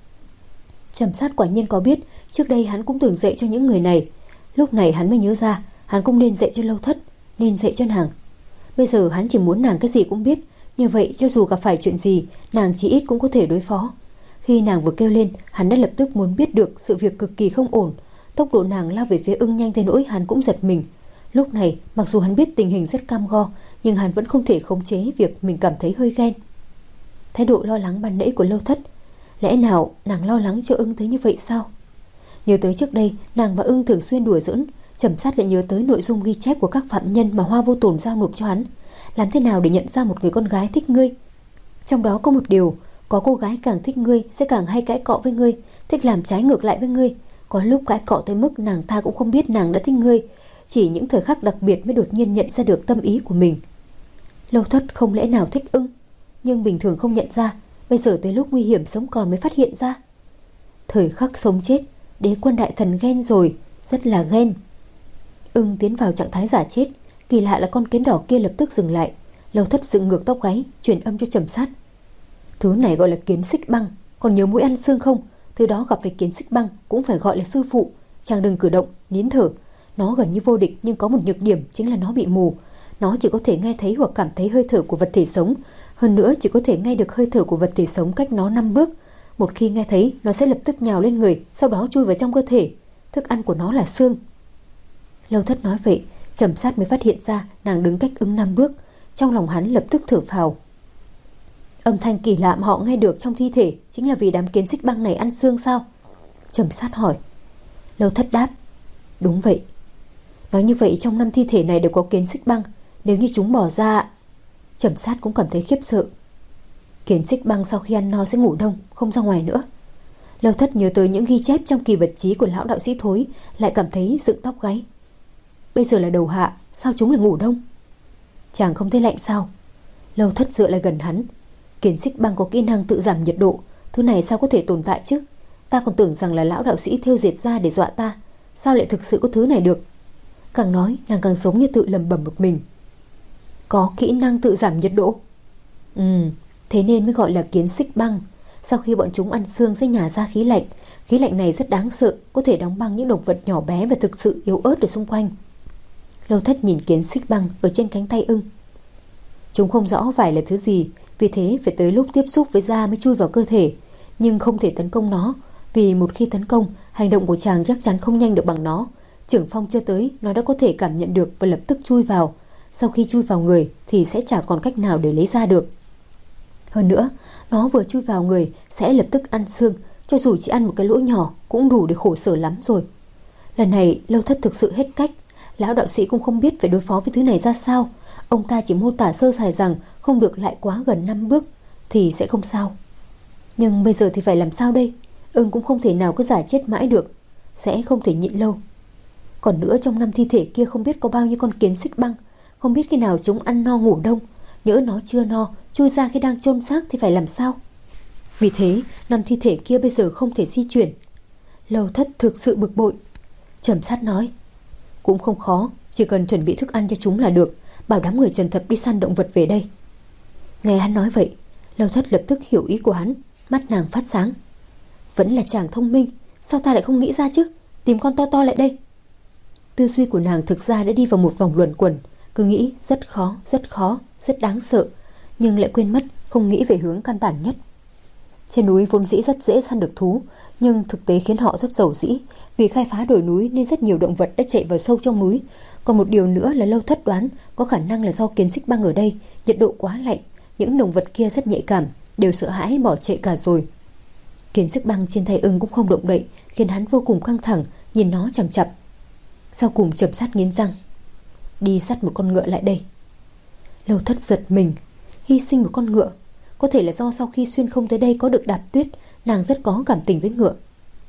Trầm Sát quả nhiên có biết, trước đây hắn cũng từng dạy cho những người này. Lúc này hắn mới nhớ ra, hắn cũng nên dạy cho Lâu Thất. nên dạy cho nàng. Bây giờ hắn chỉ muốn nàng cái gì cũng biết, như vậy cho dù gặp phải chuyện gì, nàng chỉ ít cũng có thể đối phó. Khi nàng vừa kêu lên, hắn đã lập tức muốn biết được sự việc cực kỳ không ổn. Tốc độ nàng lao về phía ưng nhanh tới nỗi hắn cũng giật mình. Lúc này, mặc dù hắn biết tình hình rất cam go, nhưng hắn vẫn không thể khống chế việc mình cảm thấy hơi ghen. Thái độ lo lắng ban nãy của Lâu Thất, lẽ nào nàng lo lắng cho ưng tới như vậy sao? Nhớ tới trước đây, nàng và ưng thường xuyên đùa giỡn, Trầm Sát lại nhớ tới nội dung ghi chép của các phạm nhân mà Hoa Vô Tồn giao nộp cho hắn. Làm thế nào để nhận ra một người con gái thích ngươi? Trong đó có một điều, có cô gái càng thích ngươi sẽ càng hay cãi cọ với ngươi, thích làm trái ngược lại với ngươi. Có lúc cãi cọ tới mức nàng ta cũng không biết nàng đã thích ngươi, chỉ những thời khắc đặc biệt mới đột nhiên nhận ra được tâm ý của mình. Lâu Thất không lẽ nào thích ưng, nhưng bình thường không nhận ra, bây giờ tới lúc nguy hiểm sống còn mới phát hiện ra. Thời khắc sống chết, Đế Quân đại thần ghen rồi, rất là ghen. Ưng tiến vào trạng thái giả chết. Kỳ lạ là con kiến đỏ kia lập tức dừng lại. Lâu Thất dựng ngược tóc gáy, truyền âm cho Trầm Sát. Thứ này gọi là kiến xích băng, còn nhớ mũi ăn xương không? Thứ đó gặp phải kiến xích băng cũng phải gọi là sư phụ. Chàng đừng cử động, nín thở. Nó gần như vô địch nhưng có một nhược điểm, chính là nó bị mù. Nó chỉ có thể nghe thấy hoặc cảm thấy hơi thở của vật thể sống. Hơn nữa chỉ có thể nghe được hơi thở của vật thể sống cách nó năm bước. Một khi nghe thấy, nó sẽ lập tức nhào lên người, sau đó chui vào trong cơ thể. Thức ăn của nó là xương. Lâu Thất nói vậy, Trầm Sát mới phát hiện ra nàng đứng cách ưng năm bước. Trong lòng hắn lập tức thở phào. Âm thanh kỳ lạ họ nghe được trong thi thể chính là vì đám kiến xích băng này ăn xương sao? Trầm Sát hỏi. Lâu Thất đáp. Đúng vậy. Nói như vậy trong năm thi thể này đều có kiến xích băng. Nếu như chúng bỏ ra... Trầm Sát cũng cảm thấy khiếp sợ. Kiến xích băng sau khi ăn no sẽ ngủ đông, không ra ngoài nữa. Lâu Thất nhớ tới những ghi chép trong kỳ vật chí của lão đạo sĩ Thối, lại cảm thấy dựng tóc gáy. Bây giờ là đầu hạ, sao chúng lại ngủ đông? Chàng không thấy lạnh sao? Lâu Thất dựa lại gần hắn. Kiến xích băng có kỹ năng tự giảm nhiệt độ, thứ này sao có thể tồn tại chứ? Ta còn tưởng rằng là lão đạo sĩ thêu dệt ra để dọa ta, sao lại thực sự có thứ này được? Càng nói nàng càng giống như tự lầm bầm một mình. Có kỹ năng tự giảm nhiệt độ? Ừ, thế nên mới gọi là kiến xích băng. Sau khi bọn chúng ăn xương sẽ nhả ra khí lạnh. Khí lạnh này rất đáng sợ, có thể đóng băng những động vật nhỏ bé và thực sự yếu ớt ở xung quanh. Lâu Thất nhìn kiến xích băng ở trên cánh tay ưng. Chúng không rõ vải là thứ gì, vì thế phải tới lúc tiếp xúc với da mới chui vào cơ thể. Nhưng không thể tấn công nó, vì một khi tấn công, hành động của chàng chắc chắn không nhanh được bằng nó. Trưởng phong chưa tới, nó đã có thể cảm nhận được và lập tức chui vào. Sau khi chui vào người thì sẽ chả còn cách nào để lấy ra được. Hơn nữa, nó vừa chui vào người sẽ lập tức ăn xương, cho dù chỉ ăn một cái lỗ nhỏ cũng đủ để khổ sở lắm rồi. Lần này Lâu Thất thực sự hết cách. Lão đạo sĩ cũng không biết phải đối phó với thứ này ra sao. Ông ta chỉ mô tả sơ sài rằng không được lại quá gần năm bước thì sẽ không sao. Nhưng bây giờ thì phải làm sao đây? Ưng cũng không thể nào cứ giả chết mãi được, sẽ không thể nhịn lâu. Còn nữa, trong năm thi thể kia không biết có bao nhiêu con kiến xích băng, không biết khi nào chúng ăn no ngủ đông. Nhỡ nó chưa no chui ra khi đang chôn xác thì phải làm sao? Vì thế năm thi thể kia bây giờ không thể di chuyển. Lâu Thất thực sự bực bội. Trầm Sát nói. Cũng không khó, chỉ cần chuẩn bị thức ăn cho chúng là được, bảo đám người Trần Thập đi săn động vật về đây. Nghe hắn nói vậy, Lâu Thất lập tức hiểu ý của hắn, mắt nàng phát sáng. Vẫn là chàng thông minh, sao ta lại không nghĩ ra chứ? Tìm con to to lại đây. Tư duy của nàng thực ra đã đi vào một vòng luẩn quẩn, cứ nghĩ rất khó, rất khó, rất đáng sợ, nhưng lại quên mất không nghĩ về hướng căn bản nhất. Trên núi vốn dĩ rất dễ săn được thú, nhưng thực tế khiến họ rất giàu dĩ. Vì khai phá đồi núi nên rất nhiều động vật đã chạy vào sâu trong núi. Còn một điều nữa là Lâu Thất đoán có khả năng là do kiến xích băng ở đây nhiệt độ quá lạnh, những động vật kia rất nhạy cảm, đều sợ hãi bỏ chạy cả rồi. Kiến xích băng trên tay ưng cũng không động đậy, khiến hắn vô cùng căng thẳng, nhìn nó chằm chằm. Sau cùng Trầm Sát nghiến răng. Đi sát một con ngựa lại đây. Lâu Thất giật mình, hy sinh một con ngựa. Có thể là do sau khi xuyên không tới đây có được Đạp Tuyết, nàng rất có cảm tình với ngựa.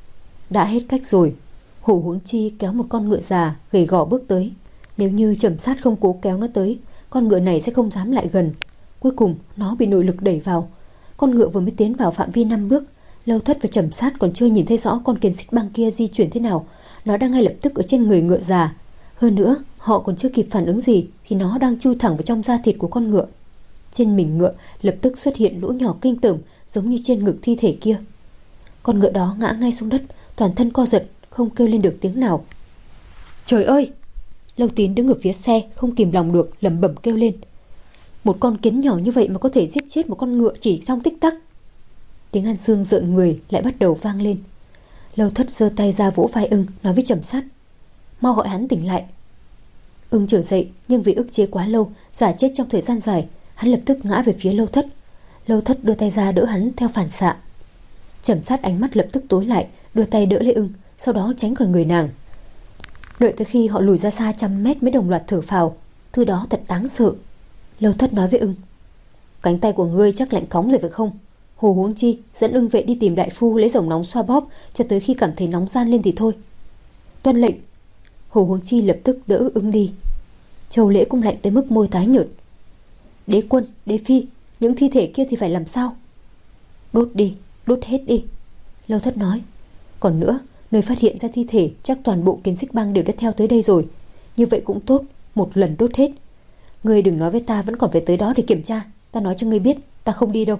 Đã hết cách rồi. Hổ Huống Chi kéo một con ngựa già gầy gò bước tới. Nếu như Trầm Sát không cố kéo nó tới, con ngựa này sẽ không dám lại gần. Cuối cùng nó bị nội lực đẩy vào. Con ngựa vừa mới tiến vào phạm vi năm bước. Lâu Thất và Trầm Sát còn chưa nhìn thấy rõ con kiến xích băng kia di chuyển thế nào. Nó đang ngay lập tức ở trên người ngựa già. Hơn nữa họ còn chưa kịp phản ứng gì thì nó đang chui thẳng vào trong da thịt của con ngựa. Trên mình ngựa lập tức xuất hiện lỗ nhỏ kinh tởm, giống như trên ngực thi thể kia. Con ngựa đó ngã ngay xuống đất, toàn thân co giật, không kêu lên được tiếng nào. Trời ơi! Lâu Tín đứng ở phía xe không kìm lòng được lẩm bẩm kêu lên. Một con kiến nhỏ như vậy mà có thể giết chết một con ngựa chỉ trong tích tắc. Tiếng An Sương rợn người lại bắt đầu vang lên. Lâu Thất giơ tay ra vỗ vai Ưng, nói với Trầm Sát: mau gọi hắn tỉnh lại. Ưng trở dậy, nhưng vì ức chế quá lâu, giả chết trong thời gian dài, hắn lập tức ngã về phía Lâu Thất. Lâu Thất đưa tay ra đỡ hắn theo phản xạ. Trầm Sát ánh mắt lập tức tối lại, đưa tay đỡ lấy Ưng, sau đó tránh khỏi người nàng. Đợi tới khi họ lùi ra xa trăm mét mới đồng loạt thở phào. Thứ đó thật đáng sợ. Lâu Thất nói với Ưng: cánh tay của ngươi chắc lạnh cóng rồi phải không? Hồ huống chi dẫn Ưng vệ đi tìm đại phu lấy dòng nóng xoa bóp cho tới khi cảm thấy nóng gian lên thì thôi. Tuân lệnh. Hồ huống chi lập tức đỡ Ưng đi. Châu Lễ cũng lạnh tới mức môi tái nhợt. Đế quân, đế phi, những thi thể kia thì phải làm sao? Đốt đi, đốt hết đi. Lâu Thất nói. Còn nữa, nơi phát hiện ra thi thể chắc toàn bộ Kiến Xích Bang đều đã theo tới đây rồi. Như vậy cũng tốt, một lần đốt hết. Ngươi đừng nói với ta vẫn còn phải tới đó để kiểm tra. Ta nói cho ngươi biết, ta không đi đâu.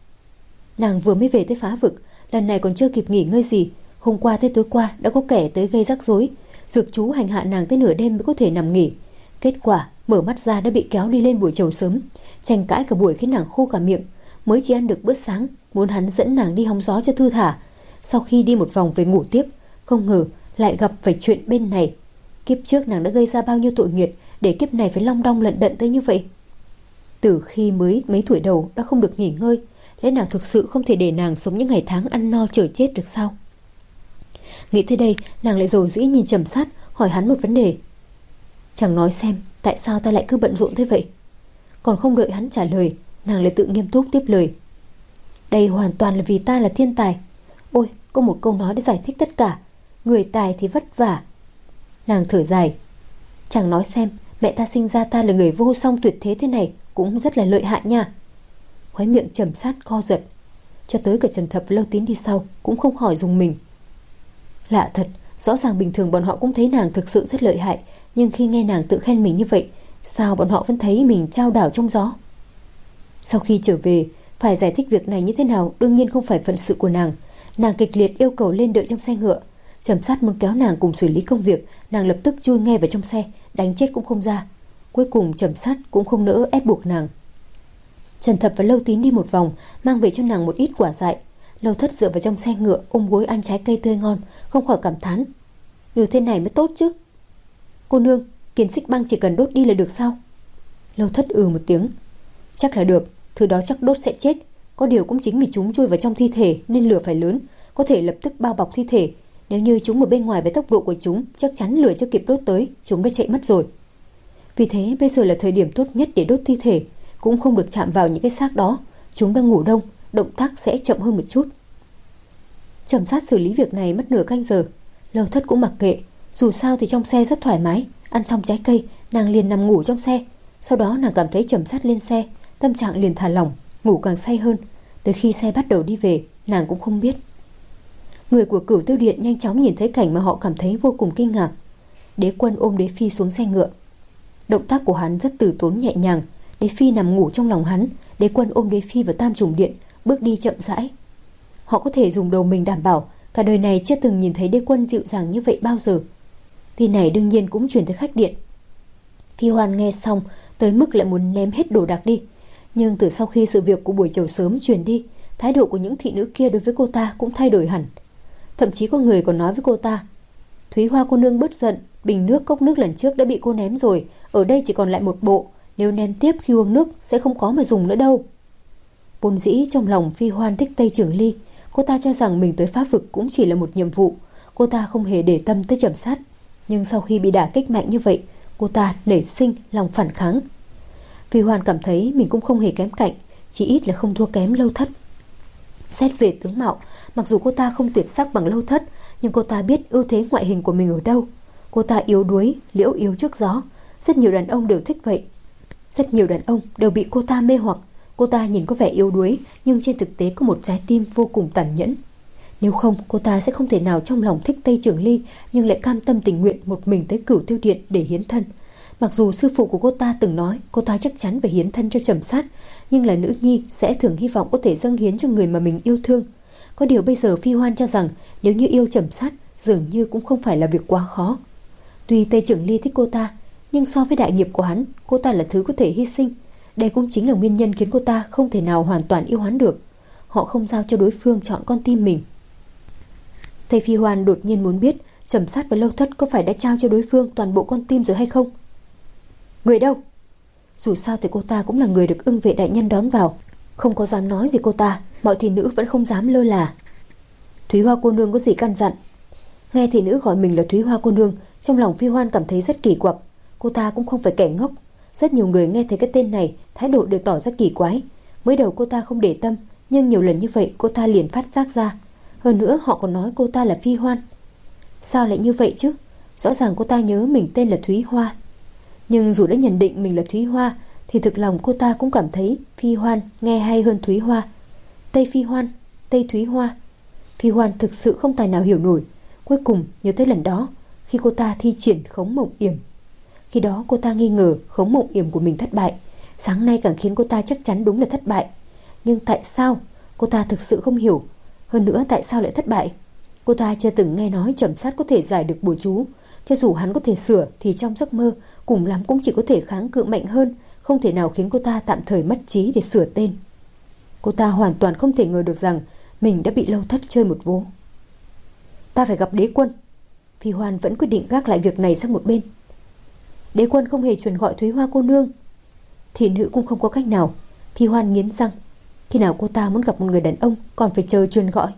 Nàng vừa mới về tới Phá Vực, lần này còn chưa kịp nghỉ ngơi gì. Hôm qua tới tối qua đã có kẻ tới gây rắc rối. Dược chú hành hạ nàng tới nửa đêm mới có thể nằm nghỉ. Kết quả mở mắt ra đã bị kéo đi lên buổi chầu sớm. Tranh cãi cả buổi khiến nàng khô cả miệng. Mới chỉ ăn được bữa sáng, muốn hắn dẫn nàng đi hóng gió cho thư thả. Sau khi đi một vòng về ngủ tiếp, không ngờ lại gặp phải chuyện bên này. Kiếp trước nàng đã gây ra bao nhiêu tội nghiệt để kiếp này phải long đong lận đận tới như vậy. Từ khi mới mấy tuổi đầu đã không được nghỉ ngơi, lẽ nào thực sự không thể để nàng sống những ngày tháng ăn no chờ chết được sao? Nghĩ tới đây, nàng lại dầu dĩ nhìn Trầm Sát, hỏi hắn một vấn đề. Chẳng nói xem tại sao ta lại cứ bận rộn thế vậy? Còn không đợi hắn trả lời, nàng lại tự nghiêm túc tiếp lời. Đây hoàn toàn là vì ta là thiên tài. Ôi, có một câu nói để giải thích tất cả. Người tài thì vất vả. Nàng thở dài. Chẳng nói xem, mẹ ta sinh ra ta là người vô song tuyệt thế thế này cũng rất là lợi hại nha. Khóe miệng Trầm Sát co giật. Cho tới cả Trần Thập và Lâu Tín đi sau cũng không khỏi dùng mình. Lạ thật, rõ ràng bình thường bọn họ cũng thấy nàng thực sự rất lợi hại, nhưng khi nghe nàng tự khen mình như vậy, sao bọn họ vẫn thấy mình trao đảo trong gió? Sau khi trở về, phải giải thích việc này như thế nào đương nhiên không phải phận sự của nàng. Nàng kịch liệt yêu cầu lên đợi trong xe ngựa. Trầm Sát muốn kéo nàng cùng xử lý công việc, nàng lập tức chui ngay vào trong xe, đánh chết cũng không ra. Cuối cùng Trầm Sát cũng không nỡ ép buộc nàng. Trần Thập và Lâu Tín đi một vòng, mang về cho nàng một ít quả dại. Lâu Thất dựa vào trong xe ngựa, ôm gối ăn trái cây tươi ngon, không khỏi cảm thán. Như thế này mới tốt chứ. Cô nương, Kiến Xích Bang chỉ cần đốt đi là được sao? Lâu Thất ừ một tiếng. Chắc là được, thứ đó chắc đốt sẽ chết. Có điều cũng chính vì chúng chui vào trong thi thể nên lửa phải lớn, có thể lập tức bao bọc thi thể. Nếu như chúng ở bên ngoài với tốc độ của chúng, chắc chắn lửa chưa kịp đốt tới, chúng đã chạy mất rồi. Vì thế bây giờ là thời điểm tốt nhất để đốt thi thể, cũng không được chạm vào những cái xác đó. Chúng đang ngủ đông, động tác sẽ chậm hơn một chút. Trầm Sát xử lý việc này mất nửa canh giờ. Lâu Thất cũng mặc kệ, dù sao thì trong xe rất thoải mái. Ăn xong trái cây, nàng liền nằm ngủ trong xe. Sau đó nàng cảm thấy Trầm Sát lên xe, tâm trạng liền thả lỏng, ngủ càng say hơn. Tới khi xe bắt đầu đi về, nàng cũng không biết. Người của Cửu Tiêu Điện nhanh chóng nhìn thấy cảnh mà họ cảm thấy vô cùng kinh ngạc. Đế Quân ôm Đế Phi xuống xe ngựa. Động tác của hắn rất từ tốn nhẹ nhàng. Đế Phi nằm ngủ trong lòng hắn. Đế Quân ôm Đế Phi vào Tam Trùng Điện, bước đi chậm rãi. Họ có thể dùng đầu mình đảm bảo cả đời này chưa từng nhìn thấy Đế Quân dịu dàng như vậy bao giờ. Tin này đương nhiên cũng truyền tới khách điện. Phi Hoan nghe xong tới mức lại muốn ném hết đồ đạc đi. Nhưng từ sau khi sự việc của buổi chiều sớm truyền đi, thái độ của những thị nữ kia đối với cô ta cũng thay đổi hẳn. Thậm chí có người còn nói với cô ta: Thúy Hoa cô nương bớt giận, bình nước cốc nước lần trước đã bị cô ném rồi, ở đây chỉ còn lại một bộ, nếu ném tiếp khi uống nước sẽ không có mà dùng nữa đâu. Vốn dĩ trong lòng Phi Hoan thích Tây Trường Ly, cô ta cho rằng mình tới Phá Vực cũng chỉ là một nhiệm vụ, cô ta không hề để tâm tới Trầm Sát. Nhưng sau khi bị đả kích mạnh như vậy, cô ta nảy sinh lòng phản kháng. Phi Hoan cảm thấy mình cũng không hề kém cạnh, chỉ ít là không thua kém Lâu Thất. Xét về tướng mạo, mặc dù cô ta không tuyệt sắc bằng Lâu Thất, nhưng cô ta biết ưu thế ngoại hình của mình ở đâu. Cô ta yếu đuối, liễu yếu trước gió. Rất nhiều đàn ông đều thích vậy. Rất nhiều đàn ông đều bị cô ta mê hoặc. Cô ta nhìn có vẻ yếu đuối, nhưng trên thực tế có một trái tim vô cùng tàn nhẫn. Nếu không, cô ta sẽ không thể nào trong lòng thích Tây Trường Ly, nhưng lại cam tâm tình nguyện một mình tới Cửu Tiêu Điện để hiến thân. Mặc dù sư phụ của cô ta từng nói cô ta chắc chắn phải hiến thân cho Trầm Sát, nhưng là nữ nhi sẽ thường hy vọng có thể dâng hiến cho người mà mình yêu thương. Có điều bây giờ Phi Hoan cho rằng nếu như yêu Trầm Sát dường như cũng không phải là việc quá khó. Tuy Tây Trường Ly thích cô ta, Nhưng so với đại nghiệp của hắn, cô ta là thứ có thể hy sinh. Đây cũng chính là nguyên nhân khiến cô ta không thể nào hoàn toàn yêu hắn được. Họ không giao cho đối phương chọn con tim mình. Tây Phi Hoan đột nhiên muốn biết Trầm Sát và Lâu Thất có phải đã trao cho đối phương toàn bộ con tim rồi hay không. Người đâu? Dù sao thì cô ta cũng là người được ưng vệ đại nhân đón vào, không có dám nói gì cô ta. Mọi thị nữ vẫn không dám lơ là. Thúy Hoa cô nương có gì căn dặn? Nghe thị nữ gọi mình là Thúy Hoa cô nương, trong lòng Phi Hoan cảm thấy rất kỳ quặc. Cô ta cũng không phải kẻ ngốc. Rất nhiều người nghe thấy cái tên này, thái độ đều tỏ ra kỳ quái. Mới đầu cô ta không để tâm, nhưng nhiều lần như vậy cô ta liền phát giác ra. Hơn nữa họ còn nói cô ta là Phi Hoan. Sao lại như vậy chứ? Rõ ràng cô ta nhớ mình tên là Thúy Hoa. Nhưng dù đã nhận định mình là Thúy Hoa, thì thực lòng cô ta cũng cảm thấy Phi Hoan nghe hay hơn Thúy Hoa. Tây Phi Hoan, Tây Thúy Hoa. Phi Hoan thực sự không tài nào hiểu nổi. Cuối cùng nhớ tới lần đó, khi cô ta thi triển khống mộng yểm. Khi đó cô ta nghi ngờ khống mộng yểm của mình thất bại. Sáng nay càng khiến cô ta chắc chắn đúng là thất bại. Nhưng tại sao? Cô ta thực sự không hiểu. Hơn nữa tại sao lại thất bại? Cô ta chưa từng nghe nói Trầm Sát có thể giải được bùa chú. Cho dù hắn có thể sửa thì trong giấc mơ cùng lắm cũng chỉ có thể kháng cự mạnh hơn, không thể nào khiến cô ta tạm thời mất trí để sửa tên. Cô ta hoàn toàn không thể ngờ được rằng mình đã bị Lâu Thất chơi một vố. Ta phải gặp đế quân. Phi Hoan vẫn quyết định gác lại việc này sang một bên. Đế quân không hề truyền gọi Thúy Hoa cô nương. Thị nữ cũng không có cách nào. Phi Hoan nghiến răng. Khi nào cô ta muốn gặp một người đàn ông còn phải chờ truyền gọi.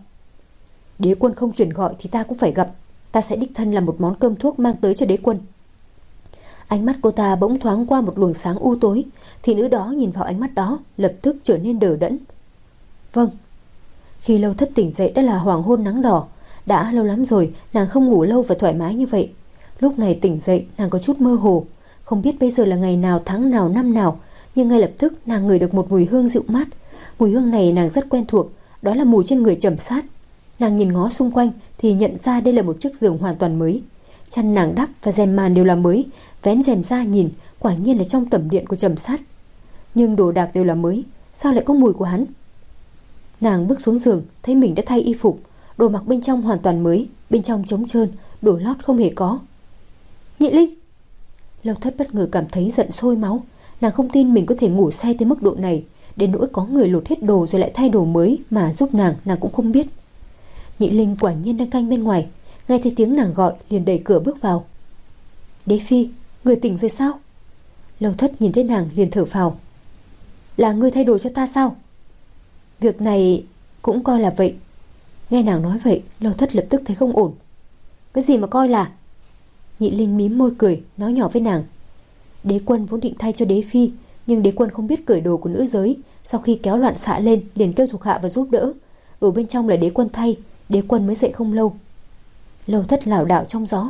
Đế quân không truyền gọi thì ta cũng phải gặp. Ta sẽ đích thân làm một món cơm thuốc mang tới cho đế quân. Ánh mắt cô ta bỗng thoáng qua một luồng sáng u tối. Thị nữ đó nhìn vào ánh mắt đó, lập tức trở nên đờ đẫn. Vâng. Khi Lâu Thất tỉnh dậy đã là hoàng hôn nắng đỏ. Đã lâu lắm rồi nàng không ngủ lâu và thoải mái như vậy. Lúc này tỉnh dậy nàng có chút mơ hồ, không biết bây giờ là ngày nào, tháng nào, năm nào. Nhưng ngay lập tức nàng ngửi được một mùi hương dịu mát. Mùi hương này nàng rất quen thuộc. Đó là mùi trên người Trầm Sát. Nàng nhìn ngó xung quanh thì nhận ra đây là một chiếc giường hoàn toàn mới. Chăn nàng đắp và rèm màn đều là mới. Vén rèm ra nhìn, quả nhiên là trong tẩm điện của Trầm Sát. Nhưng đồ đạc đều là mới, sao lại có mùi của hắn? Nàng bước xuống giường, thấy mình đã thay y phục. Đồ mặc bên trong hoàn toàn mới, bên trong trống trơn, đồ lót không hề có. Nhị Linh! Lâu Thất bất ngờ cảm thấy giận sôi máu. Nàng không tin mình có thể ngủ say tới mức độ này, đến nỗi có người lột hết đồ rồi lại thay đồ mới mà giúp nàng, nàng cũng không biết. Nhị Linh quả nhiên đang canh bên ngoài. Nghe thấy tiếng nàng gọi liền đẩy cửa bước vào. Đế phi, người tỉnh rồi sao? Lâu Thất nhìn thấy nàng liền thở phào. Là ngươi thay đồ cho ta sao? Việc này cũng coi là vậy. Nghe nàng nói vậy, Lâu Thất lập tức thấy không ổn. Cái gì mà coi là? Nhị Linh mím môi cười, nói nhỏ với nàng. Đế quân vốn định thay cho đế phi, nhưng đế quân không biết cởi đồ của nữ giới. Sau khi kéo loạn xạ lên liền kêu thuộc hạ và giúp đỡ. Đồ bên trong là đế quân thay. Đế quân mới dậy không lâu. Lâu Thất lảo đảo trong gió.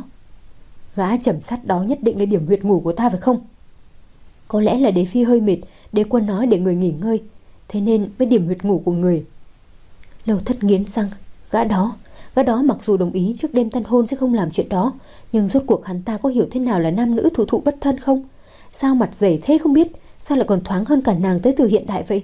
Gã Trầm Sát đó nhất định là điểm huyệt ngủ của ta phải không? Có lẽ là đế phi hơi mệt, đế quân nói để người nghỉ ngơi, thế nên mới điểm huyệt ngủ của người. Lâu Thất nghiến răng. Gã đó Gã đó mặc dù đồng ý trước đêm tân hôn sẽ không làm chuyện đó, nhưng rốt cuộc hắn ta có hiểu thế nào là nam nữ thụ thụ bất thân không? Sao mặt dày thế không biết? Sao lại còn thoáng hơn cả nàng tới từ hiện đại vậy?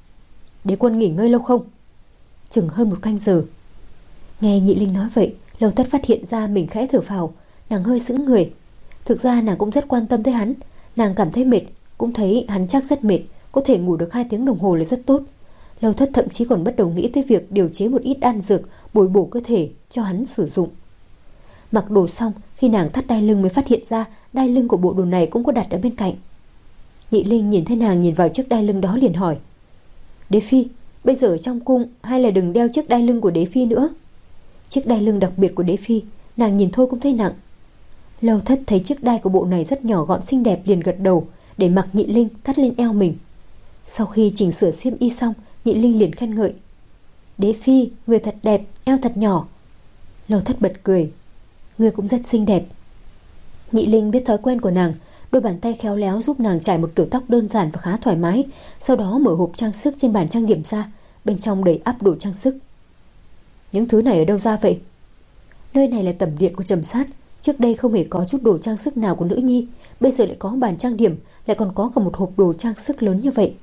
Đế quân nghỉ ngơi lâu không? Chừng hơn một canh giờ. Nghe Nhị Linh nói vậy, Lâu Thất phát hiện ra mình khẽ thở phào. Nàng hơi sững người. Thực ra nàng cũng rất quan tâm tới hắn. Nàng cảm thấy mệt, cũng thấy hắn chắc rất mệt. Có thể ngủ được hai tiếng đồng hồ là rất tốt. Lâu Thất thậm chí còn bắt đầu nghĩ tới việc điều chế một ít đan dược bồi bổ cơ thể cho hắn sử dụng. Mặc đồ xong, khi nàng thắt đai lưng mới phát hiện ra đai lưng của bộ đồ này cũng có đặt ở bên cạnh. Nhị Linh nhìn thấy nàng nhìn vào chiếc đai lưng đó liền hỏi. Đế phi, bây giờ ở trong cung hay là đừng đeo chiếc đai lưng của đế phi nữa? Chiếc đai lưng đặc biệt của đế phi, nàng nhìn thôi cũng thấy nặng. Lâu Thất thấy chiếc đai của bộ này rất nhỏ gọn xinh đẹp liền gật đầu để mặc Nhị Linh thắt lên eo mình. Sau khi chỉnh sửa xiêm y xong, Nhị Linh liền khen ngợi. Đế phi, người thật đẹp, eo thật nhỏ. Lâu Thất bật cười. Người cũng rất xinh đẹp. Nhị Linh biết thói quen của nàng, đôi bàn tay khéo léo giúp nàng trải một kiểu tóc đơn giản và khá thoải mái. Sau đó mở hộp trang sức trên bàn trang điểm ra, bên trong đầy ắp đồ trang sức. Những thứ này ở đâu ra vậy? Nơi này là tẩm điện của Trầm Sát. Trước đây không hề có chút đồ trang sức nào của nữ nhi, bây giờ lại có bàn trang điểm, lại còn có cả một hộp đồ trang sức lớn như vậy.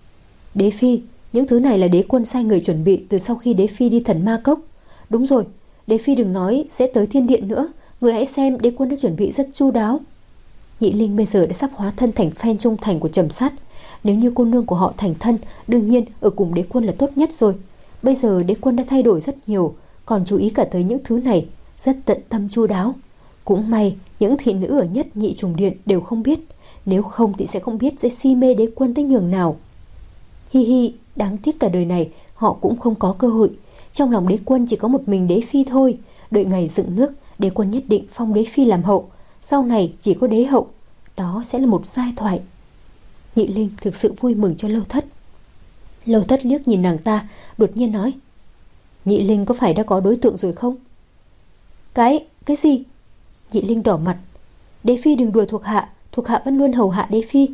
Đế phi, những thứ này là đế quân sai người chuẩn bị từ sau khi đế phi đi Thần Ma Cốc. Đúng rồi, đế phi đừng nói sẽ tới thiên điện nữa, người hãy xem đế quân đã chuẩn bị rất chu đáo. Nhị Linh bây giờ đã sắp hóa thân thành fan trung thành của Trầm Sát. Nếu như cô nương của họ thành thân, đương nhiên ở cùng đế quân là tốt nhất rồi. Bây giờ đế quân đã thay đổi rất nhiều, còn chú ý cả tới những thứ này, rất tận tâm chu đáo. Cũng may những thị nữ ở nhất nhị trùng điện đều không biết, nếu không thì sẽ không biết sẽ si mê đế quân tới nhường nào. Hi hi, đáng tiếc cả đời này họ cũng không có cơ hội. Trong lòng đế quân chỉ có một mình đế phi thôi. Đợi ngày dựng nước, đế quân nhất định phong đế phi làm hậu, sau này chỉ có đế hậu. Đó sẽ là một giai thoại. Nhị Linh thực sự vui mừng cho Lâu Thất. Lâu Thất liếc nhìn nàng ta, đột nhiên nói: Nhị Linh có phải đã có đối tượng rồi không? Cái, cái gì? Nhị Linh đỏ mặt. Đế phi đừng đùa thuộc hạ, thuộc hạ vẫn luôn hầu hạ đế phi.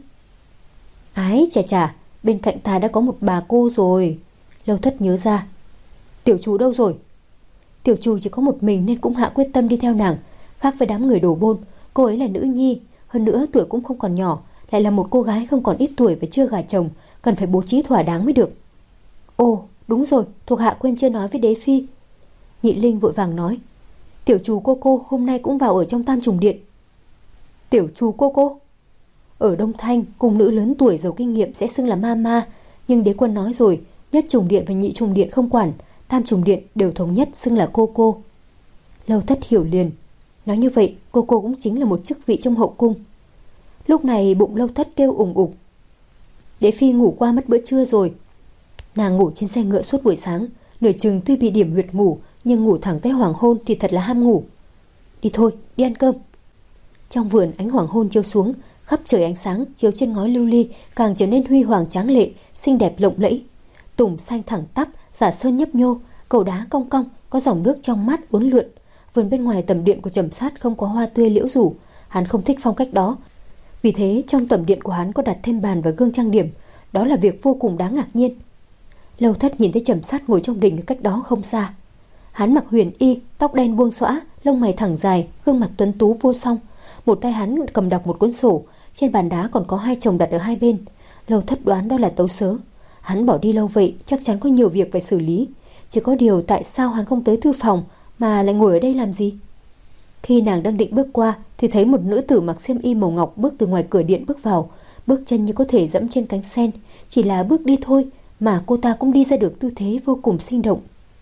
Ái chà chà, bên cạnh ta đã có một bà cô rồi. Lâu Thất nhớ ra. Tiểu chủ đâu rồi? Tiểu chủ chỉ có một mình nên cũng hạ quyết tâm đi theo nàng. Khác với đám người đổ bôn, cô ấy là nữ nhi, hơn nữa tuổi cũng không còn nhỏ, lại là một cô gái không còn ít tuổi và chưa gả chồng, cần phải bố trí thỏa đáng mới được. Ồ, đúng rồi, thuộc hạ quên chưa nói với đế phi. Nhị Linh vội vàng nói: Tiểu chủ cô cô hôm nay cũng vào ở trong Tam Trùng Điện. Tiểu chủ cô cô? Ở Đông Thanh, cung nữ lớn tuổi giàu kinh nghiệm sẽ xưng là mama, nhưng đế quân nói rồi, nhất trùng điện và nhị trùng điện không quản, Tam Trùng Điện đều thống nhất xưng là cô cô. Lâu Thất hiểu liền. Nói như vậy, cô cô cũng chính là một chức vị trong hậu cung. Lúc này bụng Lâu Thất kêu ủng ục. Đế phi ngủ qua mất bữa trưa rồi. Nàng ngủ trên xe ngựa suốt buổi sáng, nửa chừng tuy bị điểm huyệt ngủ, nhưng ngủ thẳng tới hoàng hôn thì thật là ham ngủ. Đi thôi, đi ăn cơm. Trong vườn ánh hoàng hôn chiếu xuống, khắp trời ánh sáng chiếu trên ngói lưu ly càng trở nên huy hoàng tráng lệ, xinh đẹp lộng lẫy. Tùng xanh thẳng tắp, giả sơn nhấp nhô, cầu đá cong cong, có dòng nước trong mát uốn lượn. Vườn bên ngoài tầm điện của Trầm Sát không có hoa tươi liễu rủ, hắn không thích phong cách đó. Vì thế trong tầm điện của hắn có đặt thêm bàn và gương trang điểm, đó là việc vô cùng đáng ngạc nhiên. Lâu Thất nhìn thấy Trầm Sát ngồi trong đình ở cách đó không xa. Hắn mặc huyền y, tóc đen buông xõa, lông mày thẳng dài, gương mặt tuấn tú vô song. Một tay hắn cầm đọc một cuốn sổ, trên bàn đá còn có hai chồng đặt ở hai bên. Lâu Thất đoán đó là tấu sớ. Hắn bỏ đi lâu vậy chắc chắn có nhiều việc phải xử lý. Chỉ có điều tại sao hắn không tới thư phòng mà lại ngồi ở đây làm gì? Khi nàng đang định bước qua thì thấy một nữ tử mặc xiêm y màu ngọc bước từ ngoài cửa điện bước vào, bước chân như có thể dẫm trên cánh sen. Chỉ là bước đi thôi mà cô ta cũng đi ra được tư thế vô cùng sinh động.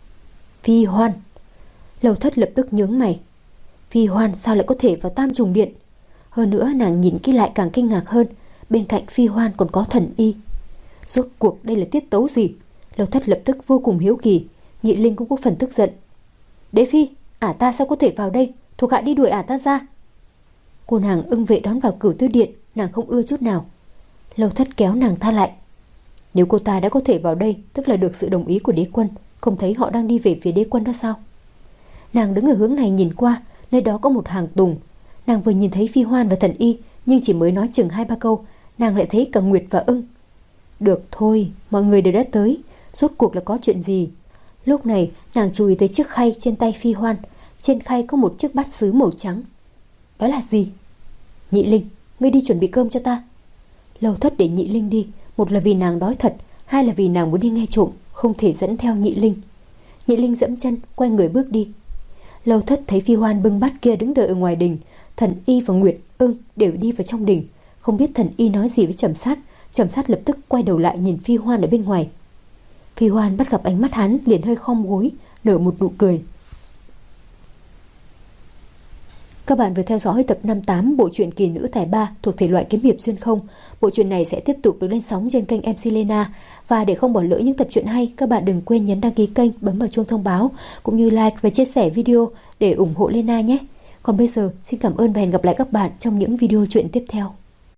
Phi Hoan. Lâu Thất lập tức nhướng mày. Phi Hoan sao lại có thể vào Tam Trùng Điện? Hơn nữa nàng nhìn kỹ lại càng kinh ngạc hơn, bên cạnh Phi Hoan còn có Thần Y. Rốt cuộc đây là tiết tấu gì? Lâu Thất lập tức vô cùng hiếu kỳ. Nhị Linh cũng có phần tức giận. Đế phi, ả ta sao có thể vào đây? Thuộc hạ đi đuổi ả ta ra. Cô nàng ưng vệ đón vào Cửu Tiêu Điện, nàng không ưa chút nào. Lâu Thất kéo nàng tha lại. Nếu cô ta đã có thể vào đây, tức là được sự đồng ý của đế quân. Không thấy họ đang đi về phía đế quân đó sao? Nàng đứng ở hướng này nhìn qua, nơi đó có một hàng tùng. Nàng vừa nhìn thấy Phi Hoan và Thần Y, nhưng chỉ mới nói chừng hai ba câu, nàng lại thấy cả Nguyệt và Ưng. Được thôi, mọi người đều đã tới, rốt cuộc là có chuyện gì? Lúc này nàng chú ý tới chiếc khay trên tay Phi Hoan. Trên khay có một chiếc bát sứ màu trắng. Đó là gì? Nhị Linh, ngươi đi chuẩn bị cơm cho ta. Lâu Thất để Nhị Linh đi, một là vì nàng đói thật, hai là vì nàng muốn đi nghe trộm, không thể dẫn theo Nhị Linh. Nhị Linh dẫm chân quay người bước đi. Lâu Thất thấy Phi Hoan bưng bát kia đứng đợi ở ngoài đình. Thần Y và Nguyệt Ưng đều đi vào trong đình. Không biết Thần Y nói gì với Trầm Sát. Trầm Sát lập tức quay đầu lại nhìn Phi Hoan ở bên ngoài. Phi Hoan bắt gặp ánh mắt hắn liền hơi khom gối, nở một nụ cười. Các bạn vừa theo dõi tập năm tám bộ truyện Kỳ Nữ Tài Ba thuộc thể loại kiếm hiệp xuyên không. Bộ truyện này sẽ tiếp tục được lên sóng trên kênh em xê Lena. Và để không bỏ lỡ những tập truyện hay, các bạn đừng quên nhấn đăng ký kênh, bấm vào chuông thông báo cũng như like và chia sẻ video để ủng hộ Lena nhé. Còn bây giờ, xin cảm ơn và hẹn gặp lại các bạn trong những video truyện tiếp theo.